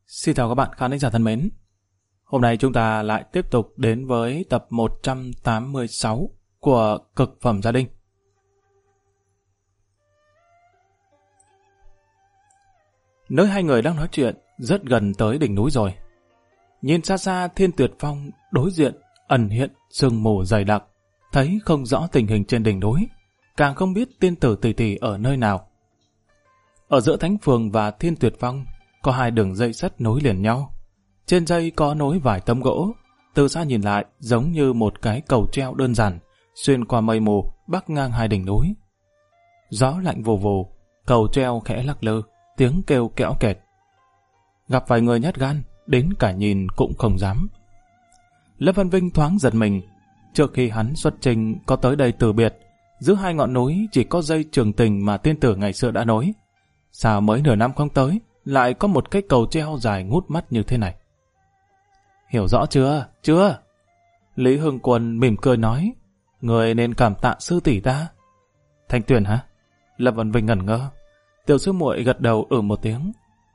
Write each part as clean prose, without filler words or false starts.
Xin chào các bạn khán giả thân mến. Hôm nay chúng ta lại tiếp tục đến với tập 186 của Cực phẩm gia đình. Nơi hai người đang nói chuyện rất gần tới đỉnh núi rồi. Nhìn xa xa Thiên Tuyệt Phong đối diện ẩn hiện sương mù dày đặc, thấy không rõ tình hình trên đỉnh núi, càng không biết tiên tử tỷ tỷ ở nơi nào. Ở giữa Thánh Phường và Thiên Tuyệt Phong có hai đường dây sắt nối liền nhau. Trên dây có nối vài tấm gỗ, từ xa nhìn lại giống như một cái cầu treo đơn giản, xuyên qua mây mù, bắc ngang hai đỉnh núi. Gió lạnh vù vù, cầu treo khẽ lắc lư, tiếng kêu kẽo kẹt. Gặp vài người nhát gan, đến cả nhìn cũng không dám. Lâm Văn Vinh thoáng giật mình. Trước khi hắn xuất trình có tới đây từ biệt, giữa hai ngọn núi chỉ có dây trường tình mà tiên tử ngày xưa đã nối. Sao mới nửa năm không tới, lại có một cái cầu treo dài ngút mắt như thế này? Hiểu rõ chưa? Chưa? Lý Hưng Quân mỉm cười nói, người nên cảm tạ sư tỷ ta. Thanh Tuyền hả? Lâm Văn Vinh ngẩn ngơ. Tiểu sư muội gật đầu một tiếng.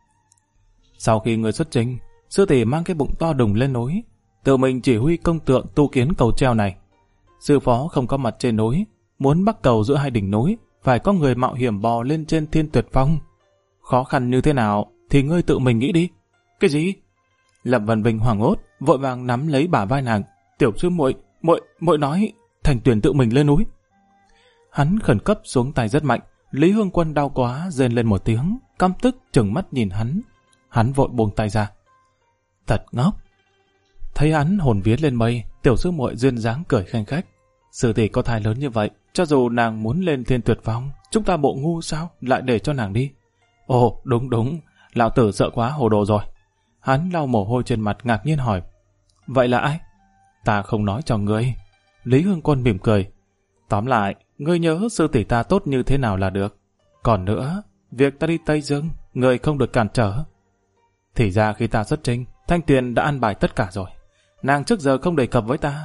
Sau khi người xuất trình, sư tỷ mang cái bụng to đùng lên núi, tự mình chỉ huy công tượng tu kiến cầu treo này. Sư phó không có mặt trên núi, muốn bắt cầu giữa hai đỉnh núi, phải có người mạo hiểm bò lên trên Thiên Tuyệt Phong. Khó khăn như thế nào thì ngươi tự mình nghĩ đi. Cái gì? Lâm Văn Vinh hoảng hốt, vội vàng nắm lấy bả vai nàng. Tiểu sư muội nói Thành Tuyền tự mình lên núi. Hắn khẩn cấp xuống tay rất mạnh. Lý Hương Quân đau quá rên lên một tiếng, căm tức trừng mắt nhìn hắn. Hắn vội buông tay ra. Thật ngốc. Thấy hắn hồn vía lên mây, tiểu sư muội duyên dáng cười khanh khách. Sư tỷ có thai lớn như vậy, cho dù nàng muốn lên Thiên Tuyệt Phong, chúng ta bộ ngu sao lại để cho nàng đi? Ồ, đúng, lão tử sợ quá hồ đồ rồi. Hắn lau mồ hôi trên mặt ngạc nhiên hỏi, vậy là ai? Ta không nói cho ngươi. Lý Hương Quân mỉm cười. Tóm lại, ngươi nhớ sư tỷ ta tốt như thế nào là được. Còn nữa, việc ta đi Tây Dương, ngươi không được cản trở. Thì ra khi ta xuất trình, Thanh Tuyền đã ăn bài tất cả rồi. Nàng trước giờ không đề cập với ta.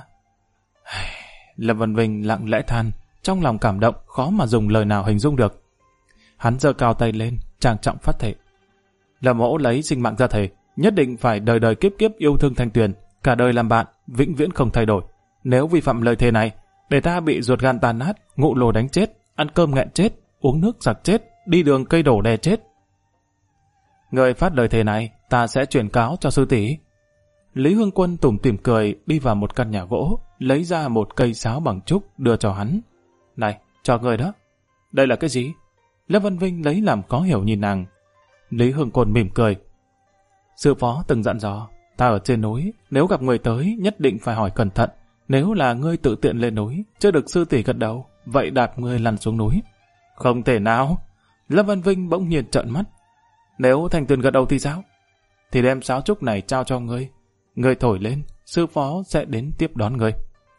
Lâm Văn Vinh lặng lẽ than, trong lòng cảm động khó mà dùng lời nào hình dung được. Hắn giơ cao tay lên, trang trọng phát thệ. Lâm mẫu lấy sinh mạng ra thề, nhất định phải đời đời kiếp kiếp yêu thương Thanh Tuyền, cả đời làm bạn, vĩnh viễn không thay đổi. Nếu vi phạm lời thề này, để ta bị ruột gan tan nát, ngụ lồ đánh chết, ăn cơm nghẹn chết, uống nước giặc chết, đi đường cây đổ đè chết. Người phát lời thề này, ta sẽ truyền cáo cho sư tỷ. Lý Hương Quân tủm tỉm cười đi vào một căn nhà gỗ, lấy ra một cây sáo bằng trúc đưa cho hắn. Này, cho người đó. Đây là cái gì? Lâm Văn Vinh lấy làm có hiểu nhìn nàng. Lý Hương Quân mỉm cười. Sư phó từng dặn dò, ta ở trên núi, nếu gặp người tới nhất định phải hỏi cẩn thận. Nếu là ngươi tự tiện lên núi, chưa được sư tỷ gật đầu, vậy đạp ngươi lăn xuống núi. Không thể nào. Lâm Văn Vinh bỗng nhiên trợn mắt. Nếu Thanh Tuyền gật đầu thì sao? Thì đem sáo trúc này trao cho ngươi. Ngươi thổi lên, sư phó sẽ đến tiếp đón ngươi.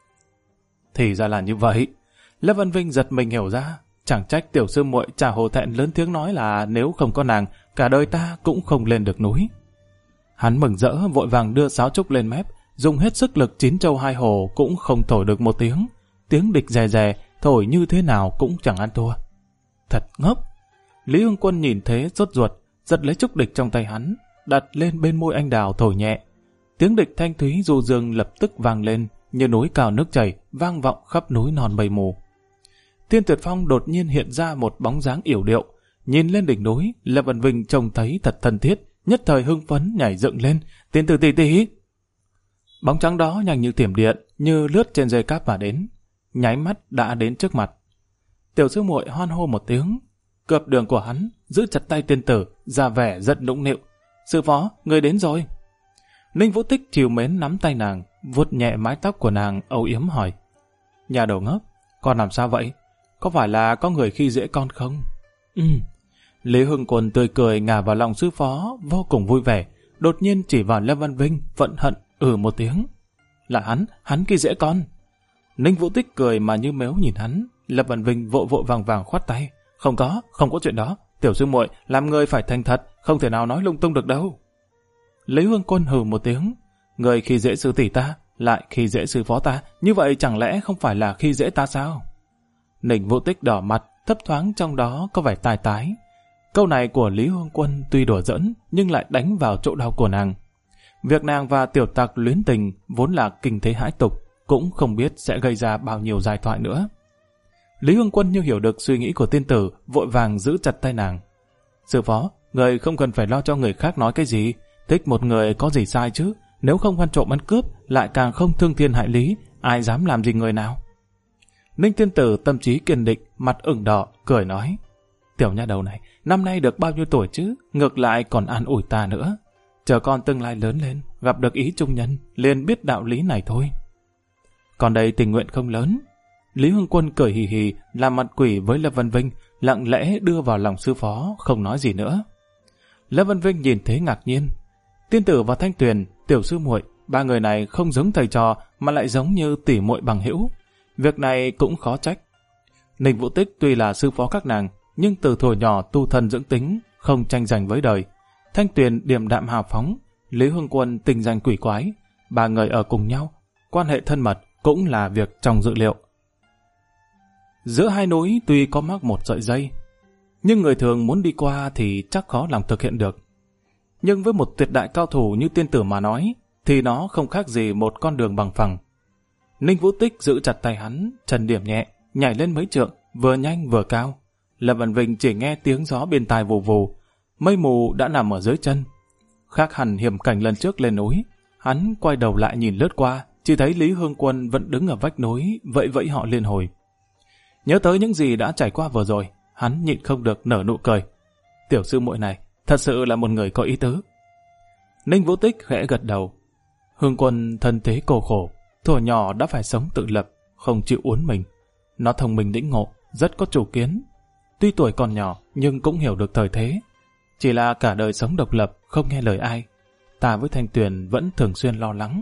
Thì ra là như vậy. Lâm Văn Vinh giật mình hiểu ra. Chẳng trách tiểu sư muội chả hổ thẹn lớn tiếng nói là nếu không có nàng, cả đời ta cũng không lên được núi. Hắn mừng rỡ vội vàng đưa sáo trúc lên mép, dùng hết sức lực chín châu hai hồ cũng không thổi được một tiếng. Tiếng địch rè rè, thổi như thế nào cũng chẳng ăn thua. Thật ngốc. Lý Hương Quân nhìn thế sốt ruột, giật lấy trúc địch trong tay hắn, đặt lên bên môi anh đào thổi nhẹ. Tiếng địch thanh thúy du dương lập tức vang lên, như núi cao nước chảy, vang vọng khắp núi non mây mù. Thiên Tuyệt Phong đột nhiên hiện ra một bóng dáng yểu điệu. Nhìn lên đỉnh núi, Lâm Văn Vinh trông thấy thật thân thiết, nhất thời hưng phấn nhảy dựng lên. Tiên tử tỷ tỷ. Bóng trắng đó nhanh như thiểm điện, như lướt trên dây cáp mà đến, nháy mắt đã đến trước mặt. Tiểu sư muội hoan hô một tiếng, cướp đường của hắn, giữ chặt tay tiên tử, ra vẻ rất nũng nịu. Sư phó, người đến rồi. Ninh Vũ Tích trìu mến nắm tay nàng, vuốt nhẹ mái tóc của nàng, âu yếm hỏi. Nhà đầu ngốc, con làm sao vậy? Có phải là có người khi dễ con không? Lý Hưng Quân tươi cười ngả vào lòng sư phó, vô cùng vui vẻ, đột nhiên chỉ vào Lâm Văn Vinh, vận hận một tiếng. Là hắn khi dễ con. Ninh Vũ Tích cười mà như mếu nhìn hắn. Lâm Văn Vinh vội vội vàng khoát tay. Không có chuyện đó. Tiểu sư muội làm người phải thành thật, không thể nào nói lung tung được đâu. Lý Hương Quân hừ một tiếng. Người khi dễ sư tỷ ta, lại khi dễ sư phó ta, như vậy chẳng lẽ không phải là khi dễ ta sao? Ninh Vũ Tích đỏ mặt, thấp thoáng trong đó có vẻ tai tái. Câu này của Lý Hương Quân tuy đùa giỡn nhưng lại đánh vào chỗ đau của nàng. Việc nàng và tiểu tặc luyến tình vốn là kinh thế hãi tục, cũng không biết sẽ gây ra bao nhiêu giai thoại nữa. Lý Hương Quân như hiểu được suy nghĩ của tiên tử, vội vàng giữ chặt tay nàng. Sư phó, người không cần phải lo cho người khác nói cái gì, thích một người có gì sai chứ, nếu không ăn trộm ăn cướp, lại càng không thương thiên hại lý, ai dám làm gì người nào. Ninh tiên tử tâm trí kiên định, mặt ửng đỏ, cười nói, tiểu nha đầu này, năm nay được bao nhiêu tuổi chứ, ngược lại còn an ủi ta nữa. Chờ con tương lai lớn lên, gặp được ý trung nhân, liền biết đạo lý này thôi. Còn đây tình nguyện không lớn. Lý Hương Quân cười hì hì, làm mặt quỷ với Lâm Vân Vinh, lặng lẽ đưa vào lòng sư phó, không nói gì nữa. Lâm Vân Vinh nhìn thế ngạc nhiên. Tiên tử và Thanh Tuyền, tiểu sư muội, ba người này không giống thầy trò mà lại giống như tỉ muội bằng hữu. Việc này cũng khó trách. Ninh Vũ Tích tuy là sư phó các nàng, nhưng từ thuở nhỏ tu thân dưỡng tính, không tranh giành với đời. Thanh Tuyền điềm đạm hào phóng, Lý Hương Quân tình danh quỷ quái. Ba người ở cùng nhau, quan hệ thân mật cũng là việc trong dự liệu. Giữa hai núi tuy có mắc một sợi dây, nhưng người thường muốn đi qua thì chắc khó lòng thực hiện được. Nhưng với một tuyệt đại cao thủ như tiên tử mà nói, thì nó không khác gì một con đường bằng phẳng. Ninh Vũ Tích giữ chặt tay hắn, chân điểm nhẹ, nhảy lên mấy trượng, vừa nhanh vừa cao. Lâm Vân Vinh chỉ nghe tiếng gió bên tai vù vù, mây mù đã nằm ở dưới chân. Khác hẳn hiểm cảnh lần trước lên núi, hắn quay đầu lại nhìn lướt qua, chỉ thấy Lý Hương Quân vẫn đứng ở vách núi, vẫy vẫy họ liên hồi. Nhớ tới những gì đã trải qua vừa rồi, hắn nhịn không được nở nụ cười. Tiểu sư muội này, thật sự là một người có ý tứ. Ninh Vũ Tích khẽ gật đầu. Hương Quân thân thế cô khổ, thuở nhỏ đã phải sống tự lập, không chịu uốn mình. Nó thông minh lĩnh ngộ, rất có chủ kiến. Tuy tuổi còn nhỏ, nhưng cũng hiểu được thời thế. Chỉ là cả đời sống độc lập, không nghe lời ai. Ta với Thanh Tuyền vẫn thường xuyên lo lắng.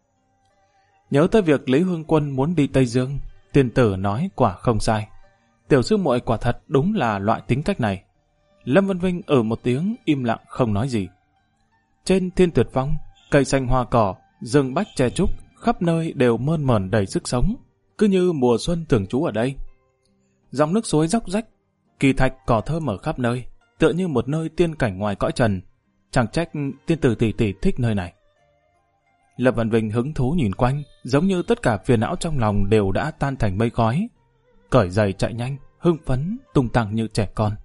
Nhớ tới việc Lý Hương Quân muốn đi Tây Dương, tiên tử nói quả không sai. Tiểu sư muội quả thật đúng là loại tính cách này. Lâm Vân Vinh một tiếng im lặng không nói gì. Trên Thiên Tuyệt Phong, cây xanh hoa cỏ, rừng bách tre trúc, khắp nơi đều mơn mởn đầy sức sống, cứ như mùa xuân thường trú ở đây. Dòng nước suối róc rách, kỳ thạch cỏ thơm ở khắp nơi, tựa như một nơi tiên cảnh ngoài cõi trần. Chẳng trách tiên tử tỷ tỷ thích nơi này. Lâm Vân Vinh hứng thú nhìn quanh, giống như tất cả phiền não trong lòng đều đã tan thành mây khói. Cởi giày chạy nhanh, hưng phấn, tung tăng như trẻ con.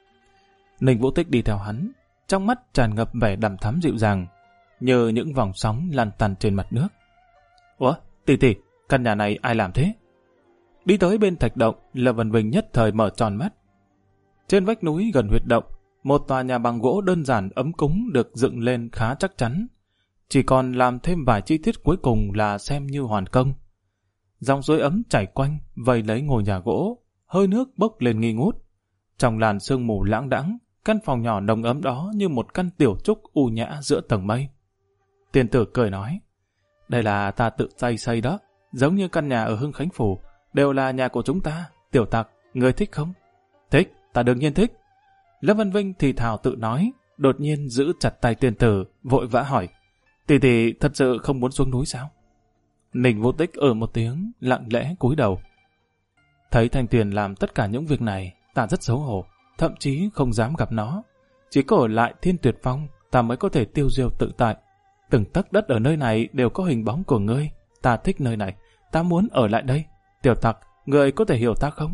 Ninh Vũ Tích đi theo hắn, trong mắt tràn ngập vẻ đằm thắm dịu dàng, như những vòng sóng lăn tăn trên mặt nước. Ủa, tỷ tỷ, căn nhà này ai làm thế? Đi tới bên thạch động, Lâm Vân Vinh nhất thời mở tròn mắt. Trên vách núi gần huyệt động, một tòa nhà bằng gỗ đơn giản ấm cúng được dựng lên khá chắc chắn. Chỉ còn làm thêm vài chi tiết cuối cùng là xem như hoàn công. Dòng suối ấm chảy quanh, vây lấy ngôi nhà gỗ, hơi nước bốc lên nghi ngút. Trong làn sương mù lãng đãng, căn phòng nhỏ nồng ấm đó như một căn tiểu trúc u nhã giữa tầng mây. Tiên tử cười nói, đây là ta tự tay xây đó, giống như căn nhà ở Hưng Khánh Phủ, đều là nhà của chúng ta. Tiểu tặc, ngươi thích không? Thích, ta đương nhiên thích. Lâm Vân Vinh thì thào tự nói, đột nhiên giữ chặt tay tiên tử, vội vã hỏi, tỷ tỷ thật sự không muốn xuống núi sao? Ninh Vũ Tích một tiếng, lặng lẽ cúi đầu. Thấy Thanh Tuyền làm tất cả những việc này, ta rất xấu hổ, thậm chí không dám gặp nó. Chỉ có ở lại Thiên Tuyệt Phong, ta mới có thể tiêu diêu tự tại. Từng tấc đất ở nơi này đều có hình bóng của ngươi. Ta thích nơi này, ta muốn ở lại đây. Tiểu tặc, ngươi có thể hiểu ta không?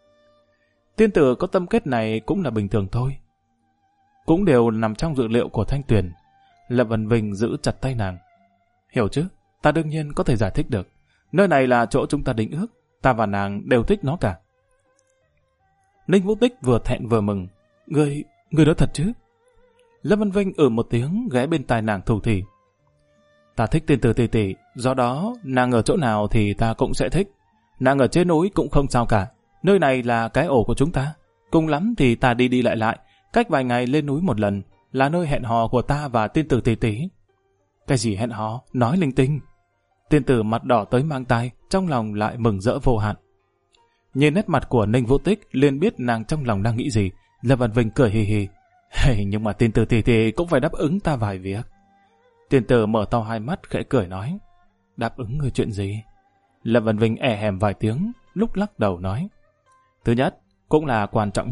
Tiên tử có tâm kết này cũng là bình thường thôi. Cũng đều nằm trong dự liệu của Thanh Tuyền. Lâm Vân Vinh giữ chặt tay nàng. Hiểu chứ, ta đương nhiên có thể giải thích được. Nơi này là chỗ chúng ta định ước, ta và nàng đều thích nó cả. Ninh Vũ Tích vừa thẹn vừa mừng. Ngươi nói thật chứ? Lâm Vân Vinh một tiếng ghé bên tai nàng thủ thỉ. Ta thích tiên tử tỷ tỷ, do đó nàng ở chỗ nào thì ta cũng sẽ thích. Nàng ở trên núi cũng không sao cả. Nơi này là cái ổ của chúng ta. Cùng lắm thì ta đi lại, cách vài ngày lên núi một lần, là nơi hẹn hò của ta và tiên tử tỷ tỷ. Cái gì hẹn hò? Nói linh tinh. Tiên tử mặt đỏ tới mang tai, trong lòng lại mừng rỡ vô hạn. Nhìn nét mặt của Ninh Vũ Tích, liền biết nàng trong lòng đang nghĩ gì. Lâm Vân Vinh cười hì hì. Hey, nhưng mà tiên tử tỷ tỷ cũng phải đáp ứng ta vài việc. Tiên tử mở to hai mắt khẽ cười nói. Đáp ứng người chuyện gì? Lâm Vân Vinh hèm vài tiếng, lúc lắc đầu nói. Thứ nhất, cũng là quan trọng nhất,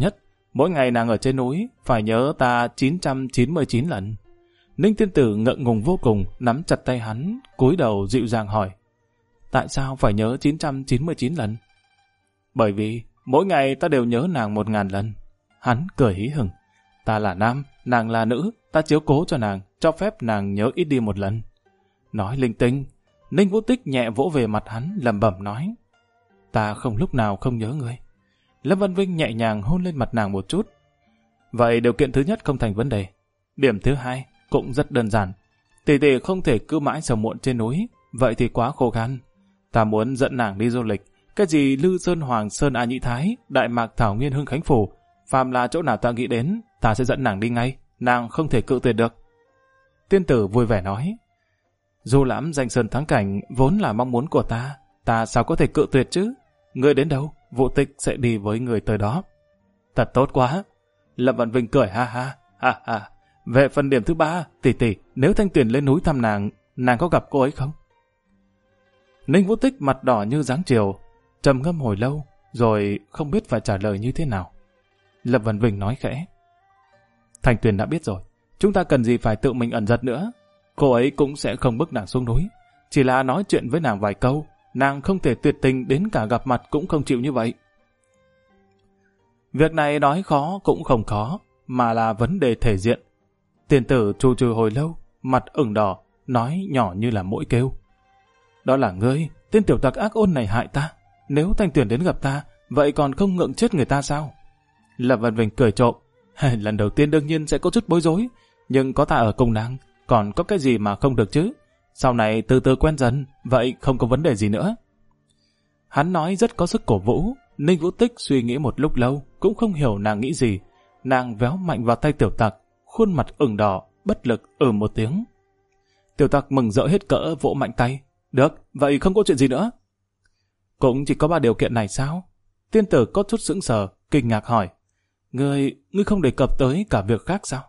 Mỗi ngày nàng ở trên núi phải nhớ ta 999 lần. Ninh tiên tử ngượng ngùng vô cùng, nắm chặt tay hắn, cúi đầu dịu dàng hỏi. Tại sao phải nhớ 999 lần? Bởi vì mỗi ngày ta đều nhớ nàng 1000 lần. Hắn cười hí hửng. Ta là nam, nàng là nữ, ta chiếu cố cho nàng, cho phép nàng nhớ ít đi một lần. Nói linh tinh, Ninh Vũ Tích nhẹ vỗ về mặt hắn, lẩm bẩm nói. Ta không lúc nào không nhớ ngươi. Lâm Văn Vinh nhẹ nhàng hôn lên mặt nàng một chút. Vậy điều kiện thứ nhất không thành vấn đề. Điểm thứ hai cũng rất đơn giản. Tỷ tỷ không thể cứ mãi sầu muộn trên núi, vậy thì quá khô khan. Ta muốn dẫn nàng đi du lịch. Cái gì Lư Sơn Hoàng Sơn A Nhĩ Thái, Đại Mạc Thảo Nguyên Hưng Khánh Phủ, phàm là chỗ nào ta nghĩ đến, ta sẽ dẫn nàng đi ngay. Nàng không thể cự tuyệt được. Tiên tử vui vẻ nói. Du lãm danh sơn thắng cảnh vốn là mong muốn của ta sao có thể cự tuyệt chứ? Ngươi đến đâu, Vũ Tích sẽ đi với người tới đó. Thật tốt quá. Lâm Văn Vinh cười ha ha. Về phần điểm thứ ba, tỷ, nếu Thanh Tuyền lên núi thăm nàng có gặp cô ấy không? Ninh Vũ Tích mặt đỏ như dáng chiều, trầm ngâm hồi lâu, rồi không biết phải trả lời như thế nào. Lâm Văn Vinh nói khẽ. Thanh Tuyền đã biết rồi, chúng ta cần gì phải tự mình ẩn giật nữa. Cô ấy cũng sẽ không bức nàng xuống núi, chỉ là nói chuyện với nàng vài câu, nàng không thể tuyệt tình đến cả gặp mặt cũng không chịu như vậy. Việc này nói khó cũng không khó, mà là vấn đề thể diện. Tiền tử trù trừ hồi lâu, mặt ửng đỏ, nói nhỏ như là mũi kêu. Đó là ngươi, tên tiểu tặc ác ôn này hại ta. Nếu Thanh Tuyền đến gặp ta, vậy còn không ngượng chết người ta sao? Lâm Văn Vinh cười trộm. Lần đầu tiên đương nhiên sẽ có chút bối rối, nhưng có ta ở cùng nàng, còn có cái gì mà không được chứ? Sau này từ từ quen dần, vậy không có vấn đề gì nữa. Hắn nói rất có sức cổ vũ. Ninh Vũ Tích suy nghĩ một lúc lâu, cũng không hiểu nàng nghĩ gì. Nàng véo mạnh vào tay tiểu tặc, khuôn mặt ửng đỏ, bất lực một tiếng. Tiểu tặc mừng rỡ hết cỡ vỗ mạnh tay. Được, vậy không có chuyện gì nữa. Cũng chỉ có 3 điều kiện này sao? Tiên tử có chút sững sờ, kinh ngạc hỏi. Ngươi không đề cập tới cả việc khác sao?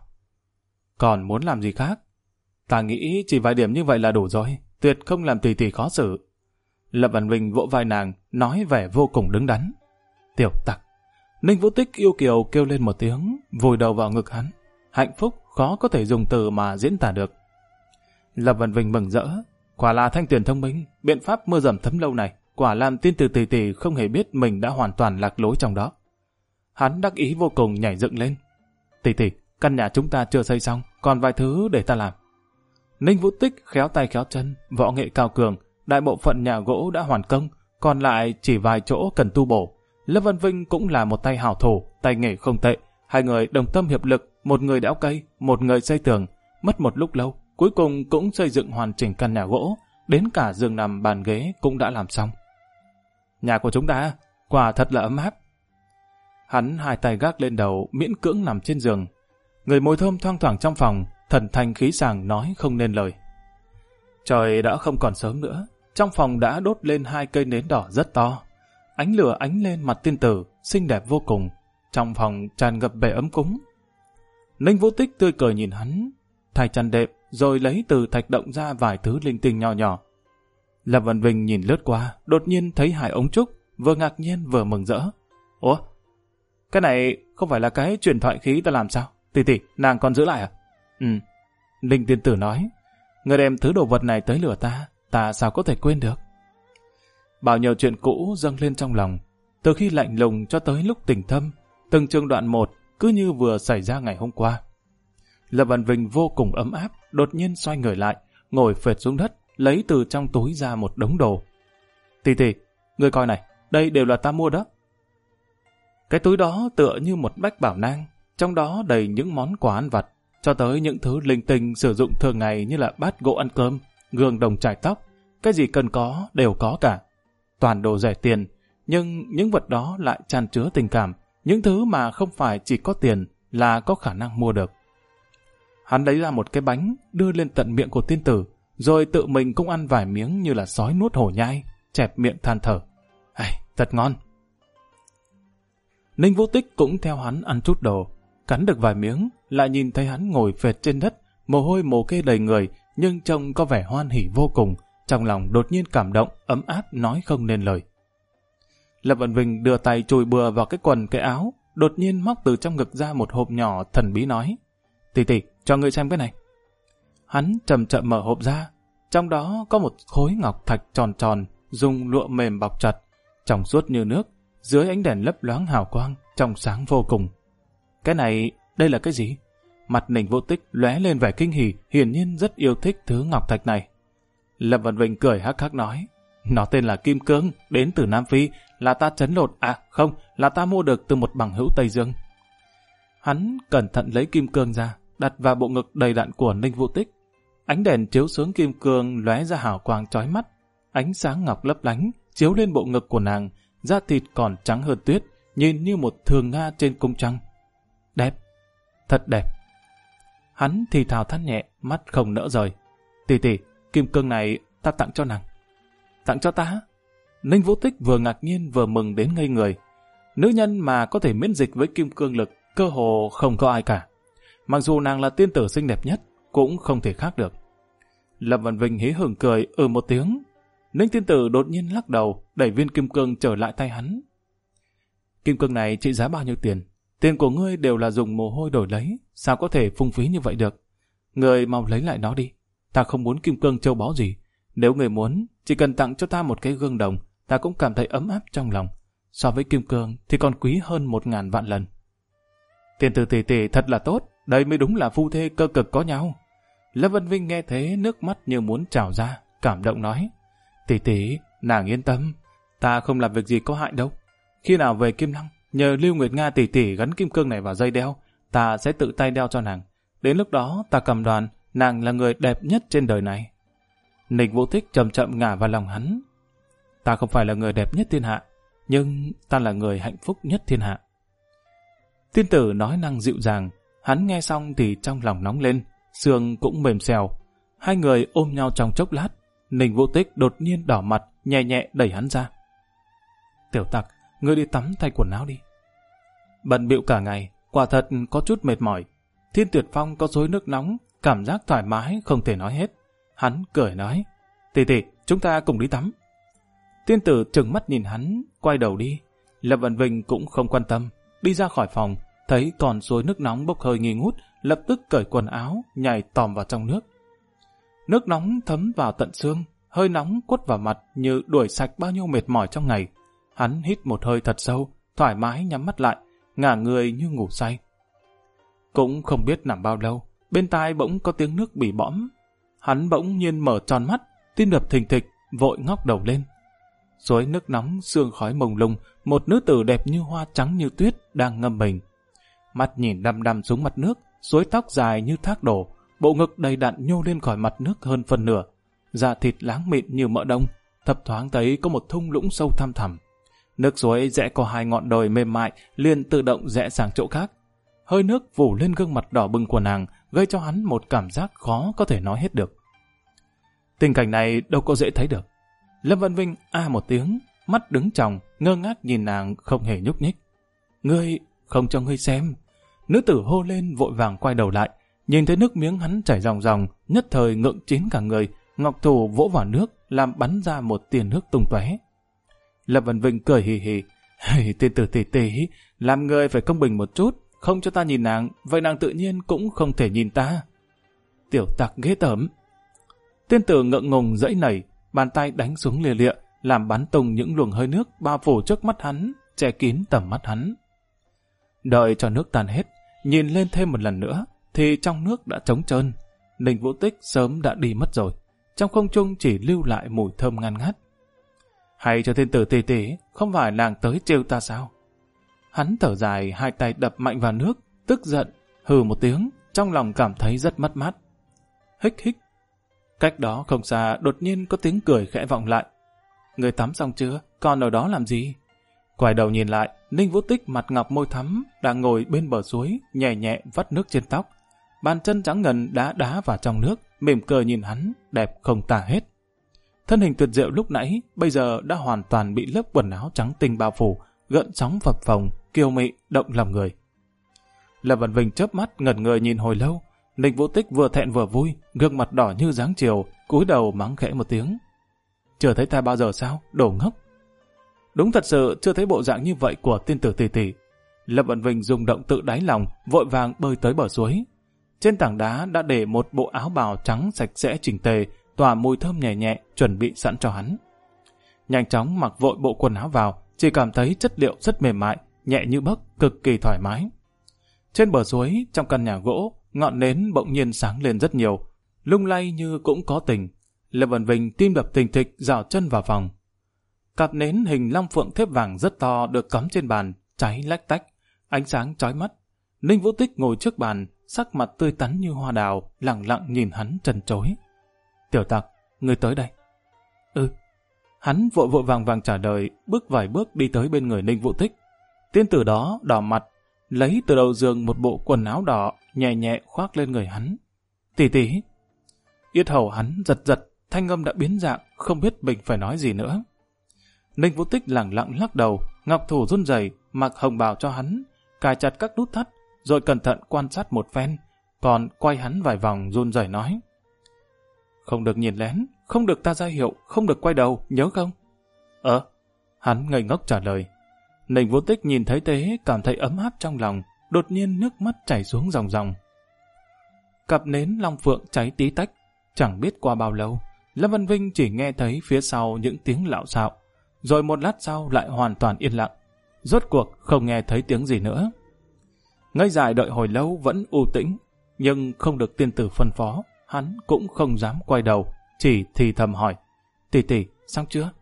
Còn muốn làm gì khác? Ta nghĩ chỉ vài điểm như vậy là đủ rồi, tuyệt không làm tỷ khó xử. Lâm Văn Vinh vỗ vai nàng, nói vẻ vô cùng đứng đắn. Tiểu tặc. Ninh Vũ Tích yêu kiều kêu lên một tiếng, vùi đầu vào ngực hắn. Hạnh phúc khó có thể dùng từ mà diễn tả được. Lâm Văn Vinh mừng rỡ. Quả là Thanh Tuyền thông minh, biện pháp mưa dầm thấm lâu này, quả làm tiên tử tỷ không hề biết mình đã hoàn toàn lạc lối trong đó. Hắn đắc ý vô cùng nhảy dựng lên. Tỷ, căn nhà chúng ta chưa xây xong, còn vài thứ để ta làm. Ninh Vũ Tích khéo tay khéo chân, võ nghệ cao cường, đại bộ phận nhà gỗ đã hoàn công, còn lại chỉ vài chỗ cần tu bổ. Lâm Văn Vinh cũng là một tay hảo thủ, tay nghề không tệ. Hai người đồng tâm hiệp lực, một người đẽo cây, một người xây tường. Mất một lúc lâu, cuối cùng cũng xây dựng hoàn chỉnh căn nhà gỗ, đến cả giường nằm bàn ghế cũng đã làm xong. Nhà của chúng ta, quả thật là ấm áp. Hắn hai tay gác lên đầu, miễn cưỡng nằm trên giường. Người mùi thơm thoang thoảng trong phòng, thần thanh khí sảng nói không nên lời. Trời đã không còn sớm nữa, trong phòng đã đốt lên 2 cây nến đỏ rất to. Ánh lửa ánh lên mặt tiên tử, xinh đẹp vô cùng. Trong phòng tràn ngập vẻ ấm cúng. Ninh Vũ Tích tươi cười nhìn hắn, thay chăn đệm, rồi lấy từ thạch động ra vài thứ linh tinh nhỏ nhỏ. Lâm Văn Vinh nhìn lướt qua, đột nhiên thấy 2 ống trúc, vừa ngạc nhiên vừa mừng rỡ. Ủa? Cái này không phải là cái truyền thoại khí ta làm sao? Tỷ, nàng còn giữ lại à? Ninh tiên tử nói. Người đem thứ đồ vật này tới lửa ta sao có thể quên được? Bao nhiêu chuyện cũ dâng lên trong lòng, từ khi lạnh lùng cho tới lúc tình thâm, từng chương đoạn một cứ như vừa xảy ra ngày hôm qua. Lâm Văn Vinh vô cùng ấm áp, đột nhiên xoay người lại, ngồi phệt xuống đất, lấy từ trong túi ra một đống đồ. Tỷ, ngươi coi này, đây đều là ta mua đó. Cái túi đó tựa như một bách bảo nang, trong đó đầy những món quà ăn vặt, cho tới những thứ linh tinh sử dụng thường ngày như là bát gỗ ăn cơm, gương đồng chải tóc, cái gì cần có đều có cả. Toàn đồ rẻ tiền, nhưng những vật đó lại tràn chứa tình cảm, những thứ mà không phải chỉ có tiền là có khả năng mua được. Hắn lấy ra một cái bánh, đưa lên tận miệng của tiên tử, rồi tự mình cũng ăn vài miếng như là sói nuốt hổ nhai, chẹp miệng than thở. Thật ngon. Ninh Vũ Tích cũng theo hắn ăn chút đồ, cắn được vài miếng, lại nhìn thấy hắn ngồi phệt trên đất, mồ hôi mồ kê đầy người, nhưng trông có vẻ hoan hỉ vô cùng, trong lòng đột nhiên cảm động, ấm áp nói không nên lời. Lâm Văn Vinh đưa tay chùi bừa vào cái quần cái áo, đột nhiên móc từ trong ngực ra một hộp nhỏ thần bí nói: "Tỷ tỷ, cho ngươi xem cái này." Hắn chậm chậm mở hộp ra, trong đó có một khối ngọc thạch tròn tròn, dùng lụa mềm bọc chặt, trong suốt như nước, dưới ánh đèn lấp loáng hào quang, trong sáng vô cùng. "Cái này, đây là cái gì?" Mặt Ninh Vũ Tích lóe lên vẻ kinh hỉ, hiển nhiên rất yêu thích thứ ngọc thạch này. Lâm Vân Vinh cười hắc hắc nói: "Nó tên là kim cương, đến từ Nam Phi, là ta trấn lột, không, là ta mua được từ một bằng hữu Tây Dương." Hắn cẩn thận lấy kim cương ra, đặt vào bộ ngực đầy đặn của Ninh Vũ Tích. Ánh đèn chiếu xuống kim cương lóe ra hào quang chói mắt, ánh sáng ngọc lấp lánh chiếu lên bộ ngực của nàng, da thịt còn trắng hơn tuyết, nhìn như một thường nga trên cung trăng. Đẹp, thật đẹp. Hắn thì thào than nhẹ, mắt không nỡ rời. "Tỷ tỷ, kim cương này ta tặng cho nàng." "Tặng cho ta?" Ninh Vũ Tích vừa ngạc nhiên vừa mừng đến ngây người. Nữ nhân mà có thể miễn dịch với kim cương lực cơ hồ không có ai cả. Mặc dù nàng là tiên tử xinh đẹp nhất, cũng không thể khác được. Lâm Vân Vinh hí hửng cười một tiếng. Ninh tiên tử đột nhiên lắc đầu, đẩy viên kim cương trở lại tay hắn. "Kim cương này trị giá bao nhiêu tiền? Tiền của ngươi đều là dùng mồ hôi đổi lấy, sao có thể phung phí như vậy được? Ngươi mau lấy lại nó đi. Ta không muốn kim cương châu báu gì. Nếu ngươi muốn, chỉ cần tặng cho ta một cái gương đồng, ta cũng cảm thấy ấm áp trong lòng. So với kim cương thì còn quý hơn 1000 vạn lần." "Tiên tử tỷ tỷ thật là tốt, đây mới đúng là phu thê cơ cực có nhau." Lâm Vân Vinh nghe thế nước mắt như muốn trào ra, cảm động nói: "Tỷ tỷ, nàng yên tâm, ta không làm việc gì có hại đâu. Khi nào về Kim Lăng, nhờ Lưu Nguyệt Nga tỷ tỷ gắn kim cương này vào dây đeo, ta sẽ tự tay đeo cho nàng. Đến lúc đó ta cầm đoan, nàng là người đẹp nhất trên đời này." Ninh Vũ Tích chậm chậm ngả vào lòng hắn. "Ta không phải là người đẹp nhất thiên hạ, nhưng ta là người hạnh phúc nhất thiên hạ." Tiên tử nói năng dịu dàng, hắn nghe xong thì trong lòng nóng lên, xương cũng mềm xèo. Hai người ôm nhau trong chốc lát, Ninh Vũ Tích đột nhiên đỏ mặt, nhẹ nhẹ đẩy hắn ra. "Tiểu tặc, ngươi đi tắm thay quần áo đi." Bận bịu cả ngày, quả thật có chút mệt mỏi. Thiên Tuyệt Phong có xối nước nóng, cảm giác thoải mái không thể nói hết. Hắn cười nói: "Tỷ tỷ, chúng ta cùng đi tắm." Tiên tử trừng mắt nhìn hắn, quay đầu đi. Lâm Vân Vinh cũng không quan tâm, đi ra khỏi phòng, thấy còn suối nước nóng bốc hơi nghi ngút, lập tức cởi quần áo, nhảy tòm vào trong nước. Nước nóng thấm vào tận xương, hơi nóng quất vào mặt như đuổi sạch bao nhiêu mệt mỏi trong ngày. Hắn hít một hơi thật sâu, thoải mái nhắm mắt lại, ngả người như ngủ say. Cũng không biết nằm bao lâu, bên tai bỗng có tiếng nước bỉ bõm. Hắn bỗng nhiên mở tròn mắt, tim đập thình thịch, vội ngóc đầu lên. Suối nước nóng sương khói mông lung, một nữ tử đẹp như hoa trắng như tuyết đang ngâm mình. Mắt nhìn đăm đăm xuống mặt nước, suối tóc dài như thác đổ, bộ ngực đầy đặn nhô lên khỏi mặt nước hơn phần nửa, da thịt láng mịn như mỡ đông, thấp thoáng thấy có một thung lũng sâu thăm thẳm. Nước suối rẽ qua hai ngọn đồi mềm mại, liền tự động rẽ sang chỗ khác. Hơi nước phủ lên gương mặt đỏ bừng của nàng, gây cho hắn một cảm giác khó có thể nói hết được. Tình cảnh này đâu có dễ thấy được. Lâm Vân Vinh một tiếng, mắt đứng tròng, ngơ ngác nhìn nàng không hề nhúc nhích. "Ngươi, không cho ngươi xem." Nữ tử hô lên vội vàng quay đầu lại, nhìn thấy nước miếng hắn chảy ròng ròng, nhất thời ngượng chín cả người, ngọc thủ vỗ vào nước, làm bắn ra một tia nước tung tóe. Lâm Vân Vinh cười hì hì: "Tiên tử tỷ tỷ, làm người phải công bình một chút, không cho ta nhìn nàng, vậy nàng tự nhiên cũng không thể nhìn ta." "Tiểu tặc ghê tởm." Tiên tử ngượng ngùng giãy nảy, bàn tay đánh xuống lia lịa, làm bắn tung những luồng hơi nước bao phủ trước mắt hắn, che kín tầm mắt hắn. Đợi cho nước tan hết, nhìn lên thêm một lần nữa, thì trong nước đã trống trơn. Ninh Vũ Tích sớm đã đi mất rồi, trong không trung chỉ lưu lại mùi thơm ngan ngát. Hay cho tiên tử tỷ tỷ, không phải nàng tới trêu ta sao? Hắn thở dài, hai tay đập mạnh vào nước, tức giận, hừ một tiếng, trong lòng cảm thấy rất mất mát. Hích hích. Cách đó không xa đột nhiên có tiếng cười khẽ vọng lại. Người tắm xong chưa? Còn ở đó làm gì? Quay đầu nhìn lại, Ninh Vũ Tích mặt ngọc môi thắm, đang ngồi bên bờ suối, nhẹ nhẹ vắt nước trên tóc. Bàn chân trắng ngần đá vào trong nước, mỉm cười nhìn hắn, đẹp không tả hết. Thân hình tuyệt diệu lúc nãy, bây giờ đã hoàn toàn bị lớp quần áo trắng tinh bao phủ, gợn sóng phập phồng, kiêu mị, động lòng người. Lâm Vân Vinh chớp mắt ngẩn người nhìn hồi lâu. Ninh Vũ Tích vừa thẹn vừa vui, gương mặt đỏ như dáng chiều, cúi đầu mắng khẽ một tiếng. Chưa thấy ta bao giờ sao? Đồ ngốc. Đúng thật sự chưa thấy bộ dạng như vậy của tiên tử tỷ tỷ. Lâm Vân Vinh rung động tự đáy lòng, vội vàng bơi tới bờ suối. Trên tảng đá đã để một bộ áo bào trắng sạch sẽ chỉnh tề, tỏa mùi thơm nhẹ nhẹ, chuẩn bị sẵn cho hắn. Nhanh chóng mặc vội bộ quần áo vào, chỉ cảm thấy chất liệu rất mềm mại, nhẹ như bấc, cực kỳ thoải mái. Trên bờ suối, trong căn nhà gỗ, ngọn nến bỗng nhiên sáng lên rất nhiều, lung lay như cũng có tình. Lâm Vân Vinh tim đập thình thịch, dạo chân vào phòng. Cặp nến hình long phượng thép vàng rất to được cắm trên bàn, cháy lách tách, ánh sáng chói mắt. Ninh Vũ Tích ngồi trước bàn, sắc mặt tươi tắn như hoa đào, lặng lặng nhìn hắn trần trối. Tiểu Tặc, ngươi tới đây. Hắn vội vội vàng vàng trả lời, bước vài bước đi tới bên người Ninh Vũ Tích. Tiên tử đó đỏ mặt, lấy từ đầu giường một bộ quần áo đỏ, nhẹ nhẹ khoác lên người hắn. Tỷ tỷ. Yết hầu hắn giật giật, thanh âm đã biến dạng, không biết mình phải nói gì nữa. Ninh Vũ Tích lẳng lặng lắc đầu, ngọc thủ run rẩy, mặc hồng bào cho hắn, cài chặt các nút thắt, rồi cẩn thận quan sát một phen, còn quay hắn vài vòng run rẩy nói: Không được nhìn lén, không được ta ra hiệu, không được quay đầu, nhớ không? Hắn ngây ngốc trả lời. Ninh Vũ Tích nhìn thấy thế, cảm thấy ấm áp trong lòng, đột nhiên nước mắt chảy xuống ròng ròng. Cặp nến long phượng cháy tí tách, chẳng biết qua bao lâu, Lâm Vân Vinh chỉ nghe thấy phía sau những tiếng lạo xạo, rồi một lát sau lại hoàn toàn yên lặng. Rốt cuộc không nghe thấy tiếng gì nữa. Ngây dại đợi hồi lâu vẫn u tĩnh, nhưng không được tiên tử phân phó, hắn cũng không dám quay đầu, chỉ thì thầm hỏi: Tỷ tỷ, xong chưa?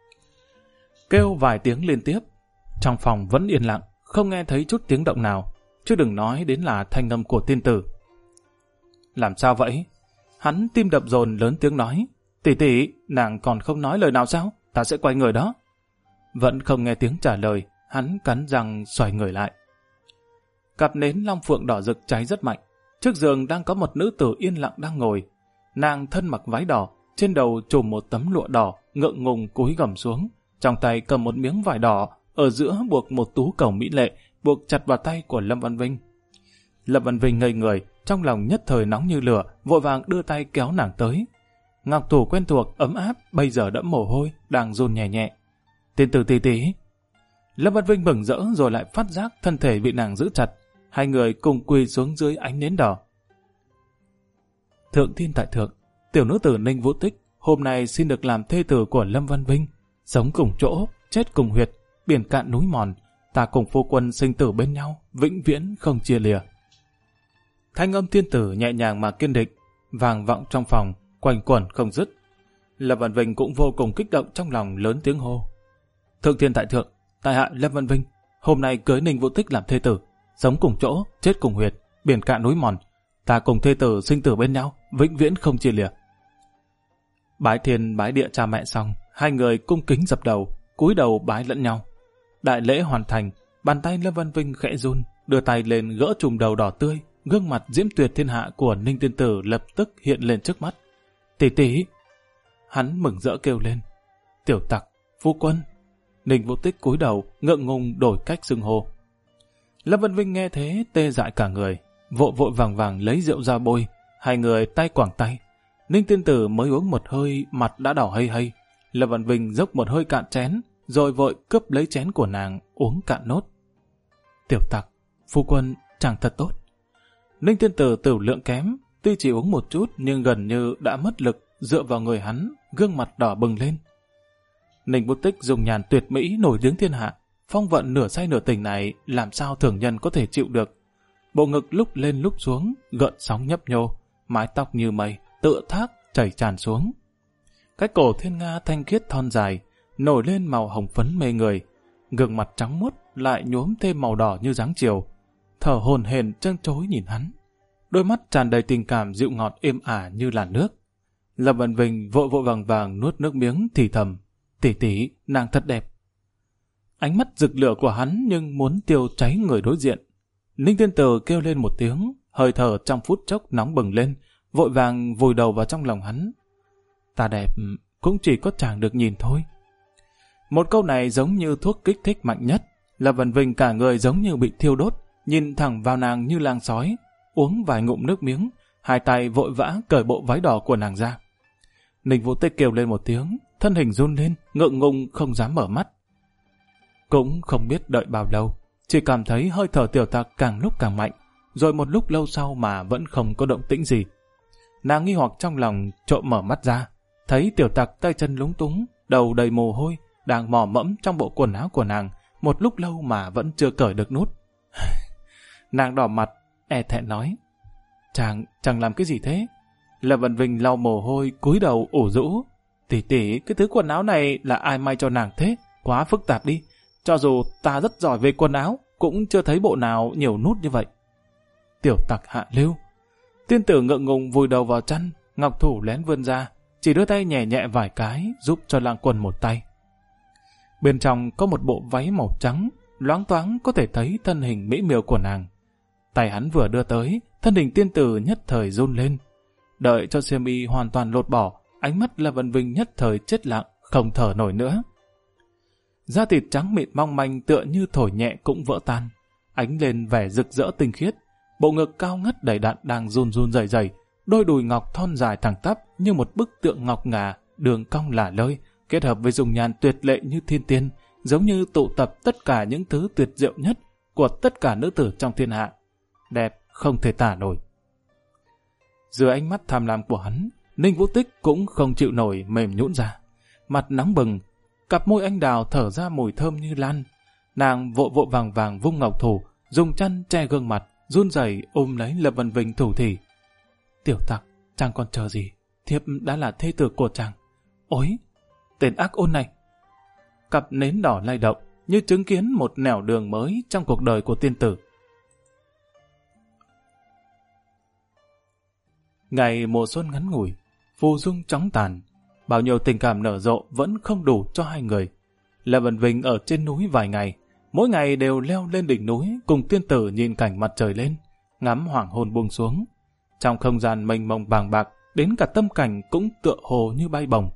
Kêu vài tiếng liên tiếp, trong phòng vẫn yên lặng, không nghe thấy chút tiếng động nào, chứ đừng nói đến là thanh âm của tiên tử. Làm sao vậy? Hắn tim đập dồn lớn tiếng nói: Tỷ tỷ, nàng còn không nói lời nào sao? Ta sẽ quay người đó. Vẫn không nghe tiếng trả lời, hắn cắn răng xoay người lại. Cặp nến long phượng đỏ rực cháy rất mạnh. Trước giường đang có một nữ tử yên lặng đang ngồi. Nàng thân mặc váy đỏ, trên đầu trùm một tấm lụa đỏ, ngượng ngùng cúi gằm xuống, trong tay cầm một miếng vải đỏ, ở giữa buộc một tú cầu mỹ lệ, buộc chặt vào tay của Lâm Văn Vinh. Lâm Văn Vinh ngây người, trong lòng nhất thời nóng như lửa, vội vàng đưa tay kéo nàng tới. Ngọc thủ quen thuộc, ấm áp, bây giờ đẫm mồ hôi, đang run nhẹ nhẹ. Tiên tử tỷ tỷ. Lâm Văn Vinh mừng rỡ rồi lại phát giác thân thể bị nàng giữ chặt. Hai người cùng quỳ xuống dưới ánh nến đỏ. Thượng thiên tại thượng, tiểu nữ tử Ninh Vũ Tích hôm nay xin được làm thê tử của Lâm Văn Vinh, sống cùng chỗ, chết cùng huyệt, biển cạn núi mòn, ta cùng phu quân sinh tử bên nhau, vĩnh viễn không chia lìa. Thanh âm tiên tử nhẹ nhàng mà kiên định, vang vọng trong phòng, quanh quẩn không dứt. Lâm Văn Vinh cũng vô cùng kích động trong lòng, lớn tiếng hô: Thượng thiên tại thượng, tại hạ Lâm Văn Vinh hôm nay cưới Ninh Vũ Tích làm thê tử, sống cùng chỗ, chết cùng huyệt, biển cạn núi mòn, ta cùng thê tử sinh tử bên nhau, vĩnh viễn không chia lìa. Bái thiên bái địa cha mẹ xong, hai người cung kính dập đầu, cúi đầu bái lẫn nhau. Đại lễ hoàn thành, bàn tay Lâm Văn Vinh khẽ run, đưa tay lên gỡ trùm đầu đỏ tươi, gương mặt diễm tuyệt thiên hạ của Ninh tiên tử lập tức hiện lên trước mắt. Tỷ tỷ. Hắn mừng rỡ kêu lên: Tiểu Tặc, phu quân. Ninh Vũ Tích cúi đầu, ngượng ngùng đổi cách xưng hô. Lâm Văn Vinh nghe thế tê dại cả người, vội vội vàng vàng lấy rượu ra bôi, hai người tay quảng tay. Ninh tiên tử mới uống một hơi, mặt đã đỏ hây hây. Lâm Văn Vinh dốc một hơi cạn chén, rồi vội cướp lấy chén của nàng uống cạn nốt. Tiểu Tặc, phu quân chẳng thật tốt. Ninh tiên tử tửu lượng kém, tuy chỉ uống một chút nhưng gần như đã mất lực, dựa vào người hắn, gương mặt đỏ bừng lên. Ninh Vũ Tích dùng nhàn tuyệt mỹ nổi tiếng thiên hạ, phong vận nửa say nửa tỉnh này làm sao thường nhân có thể chịu được. Bộ ngực lúc lên lúc xuống, gợn sóng nhấp nhô, mái tóc như mây, tựa thác chảy tràn xuống. Cái cổ thiên nga thanh khiết thon dài, nổi lên màu hồng phấn mê người, gương mặt trắng muốt lại nhuốm thêm màu đỏ như dáng chiều, thở hổn hển trân trối nhìn hắn. Đôi mắt tràn đầy tình cảm dịu ngọt êm ả như làn nước. Lâm Văn Vinh vội vội vàng vàng nuốt nước miếng thì thầm: Tỷ tỷ, nàng thật đẹp. Ánh mắt rực lửa của hắn nhưng muốn tiêu cháy người đối diện. Ninh tiên tử kêu lên một tiếng, hơi thở trong phút chốc nóng bừng lên, vội vàng vùi đầu vào trong lòng hắn. Ta đẹp cũng chỉ có chàng được nhìn thôi. Một câu này giống như thuốc kích thích mạnh nhất. Lâm Văn Vinh cả người giống như bị thiêu đốt, nhìn thẳng vào nàng như lang sói, uống vài ngụm nước miếng, hai tay vội vã cởi bộ váy đỏ của nàng ra. Ninh Vũ Tích kêu lên một tiếng, thân hình run lên, ngượng ngùng không dám mở mắt. Cũng không biết đợi bao lâu, chỉ cảm thấy hơi thở tiểu tặc càng lúc càng mạnh, rồi một lúc lâu sau mà vẫn không có động tĩnh gì. Nàng nghi hoặc trong lòng, trộm mở mắt ra, thấy tiểu tặc tay chân lúng túng, đầu đầy mồ hôi, đang mò mẫm trong bộ quần áo của nàng, một lúc lâu mà vẫn chưa cởi được nút. Nàng đỏ mặt, e thẹn nói, Chàng làm cái gì thế? Lâm Vân Vinh lau mồ hôi, cúi đầu ủ rũ. Tỷ, cái thứ quần áo này là ai may cho nàng thế? Quá phức tạp đi. Cho dù ta rất giỏi về quần áo, cũng chưa thấy bộ nào nhiều nút như vậy. Tiểu tặc hạ lưu. Tiên tử ngượng ngùng vùi đầu vào chăn, ngọc thủ lén vươn ra, chỉ đưa tay nhẹ nhẹ vài cái, giúp cho Lang Quân một tay. Bên trong có một bộ váy màu trắng, loáng thoáng có thể thấy thân hình mỹ miều của nàng. Tay hắn vừa đưa tới, thân hình tiên tử nhất thời run lên. Đợi cho xiêm y hoàn toàn lột bỏ, ánh mắt Lâm Vân Vinh nhất thời chết lặng, không thở nổi nữa. Da thịt trắng mịn mong manh tựa như thổi nhẹ cũng vỡ tan, ánh lên vẻ rực rỡ tinh khiết. Bộ ngực cao ngất đầy đặn đang run run rẩy rẩy, đôi đùi ngọc thon dài thẳng tắp như một bức tượng ngọc ngà, đường cong lả lơi, kết hợp với dung nhan tuyệt lệ như thiên tiên, giống như tụ tập tất cả những thứ tuyệt diệu nhất của tất cả nữ tử trong thiên hạ. Đẹp không thể tả nổi. Dưới ánh mắt tham lam của hắn, Ninh Vũ Tích cũng không chịu nổi mềm nhũn ra. Mặt nóng bừng, cặp môi anh đào thở ra mùi thơm như lan. Nàng vội vội vàng vàng vung ngọc thủ, dùng chăn che gương mặt, run rẩy ôm lấy Lâm Vân Vinh thủ thỉ. Tiểu tặc, chàng còn chờ gì? Thiếp đã là thê tử của chàng. Ôi, tên ác ôn này! Cặp nến đỏ lay động, như chứng kiến một nẻo đường mới trong cuộc đời của tiên tử. Ngày mùa xuân ngắn ngủi, phù dung chóng tàn, bao nhiêu tình cảm nở rộ vẫn không đủ cho hai người. Lâm Vân Vinh ở trên núi vài ngày, mỗi ngày đều leo lên đỉnh núi cùng tiên tử nhìn cảnh mặt trời lên, ngắm hoàng hôn buông xuống. Trong không gian mênh mông bàng bạc, đến cả tâm cảnh cũng tựa hồ như bay bổng.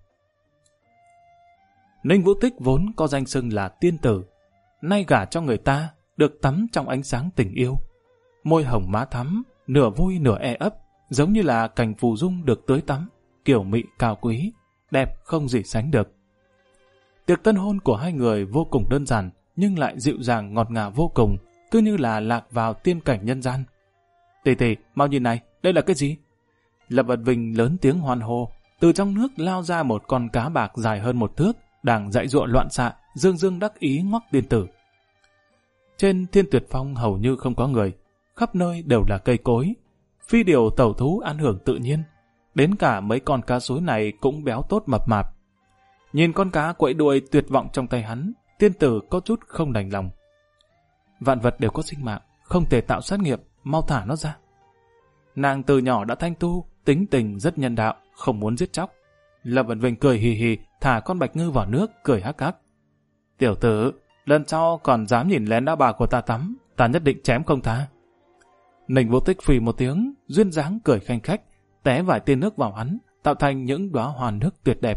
Ninh Vũ Tích vốn có danh xưng là tiên tử, nay gả cho người ta, được tắm trong ánh sáng tình yêu. Môi hồng má thắm, nửa vui nửa e ấp, giống như là cành phù dung được tưới tắm, kiểu mị cao quý, đẹp không gì sánh được. Tiệc tân hôn của hai người vô cùng đơn giản, nhưng lại dịu dàng ngọt ngào vô cùng, cứ như là lạc vào tiên cảnh nhân gian. Tỷ, mau nhìn này, đây là cái gì? Lâm Vân Vinh lớn tiếng hoan hô, từ trong nước lao ra một con cá bạc dài hơn một thước, đang dãy giụa loạn xạ, dương dương đắc ý ngoắc tiên tử. Trên Thiên Tuyệt Phong hầu như không có người, khắp nơi đều là cây cối, phi điều tẩu thú ăn hưởng tự nhiên, đến cả mấy con cá sối này cũng béo tốt mập mạp. Nhìn con cá quẫy đuôi tuyệt vọng trong tay hắn, tiên tử có chút không đành lòng. Vạn vật đều có sinh mạng, không thể tạo sát nghiệp, mau thả nó ra. Nàng từ nhỏ đã thanh tu, tính tình rất nhân đạo, không muốn giết chóc. Lâm Vân Vinh cười hì hì, thả con bạch ngư vào nước, cười hắc hắc. Tiểu tử, lần sau còn dám nhìn lén đã bà của ta tắm, ta nhất định chém không tha. Ninh Vũ Tích phì một tiếng, duyên dáng cười khanh khách, té vài tia nước vào hắn, tạo thành những đóa hoa nước tuyệt đẹp.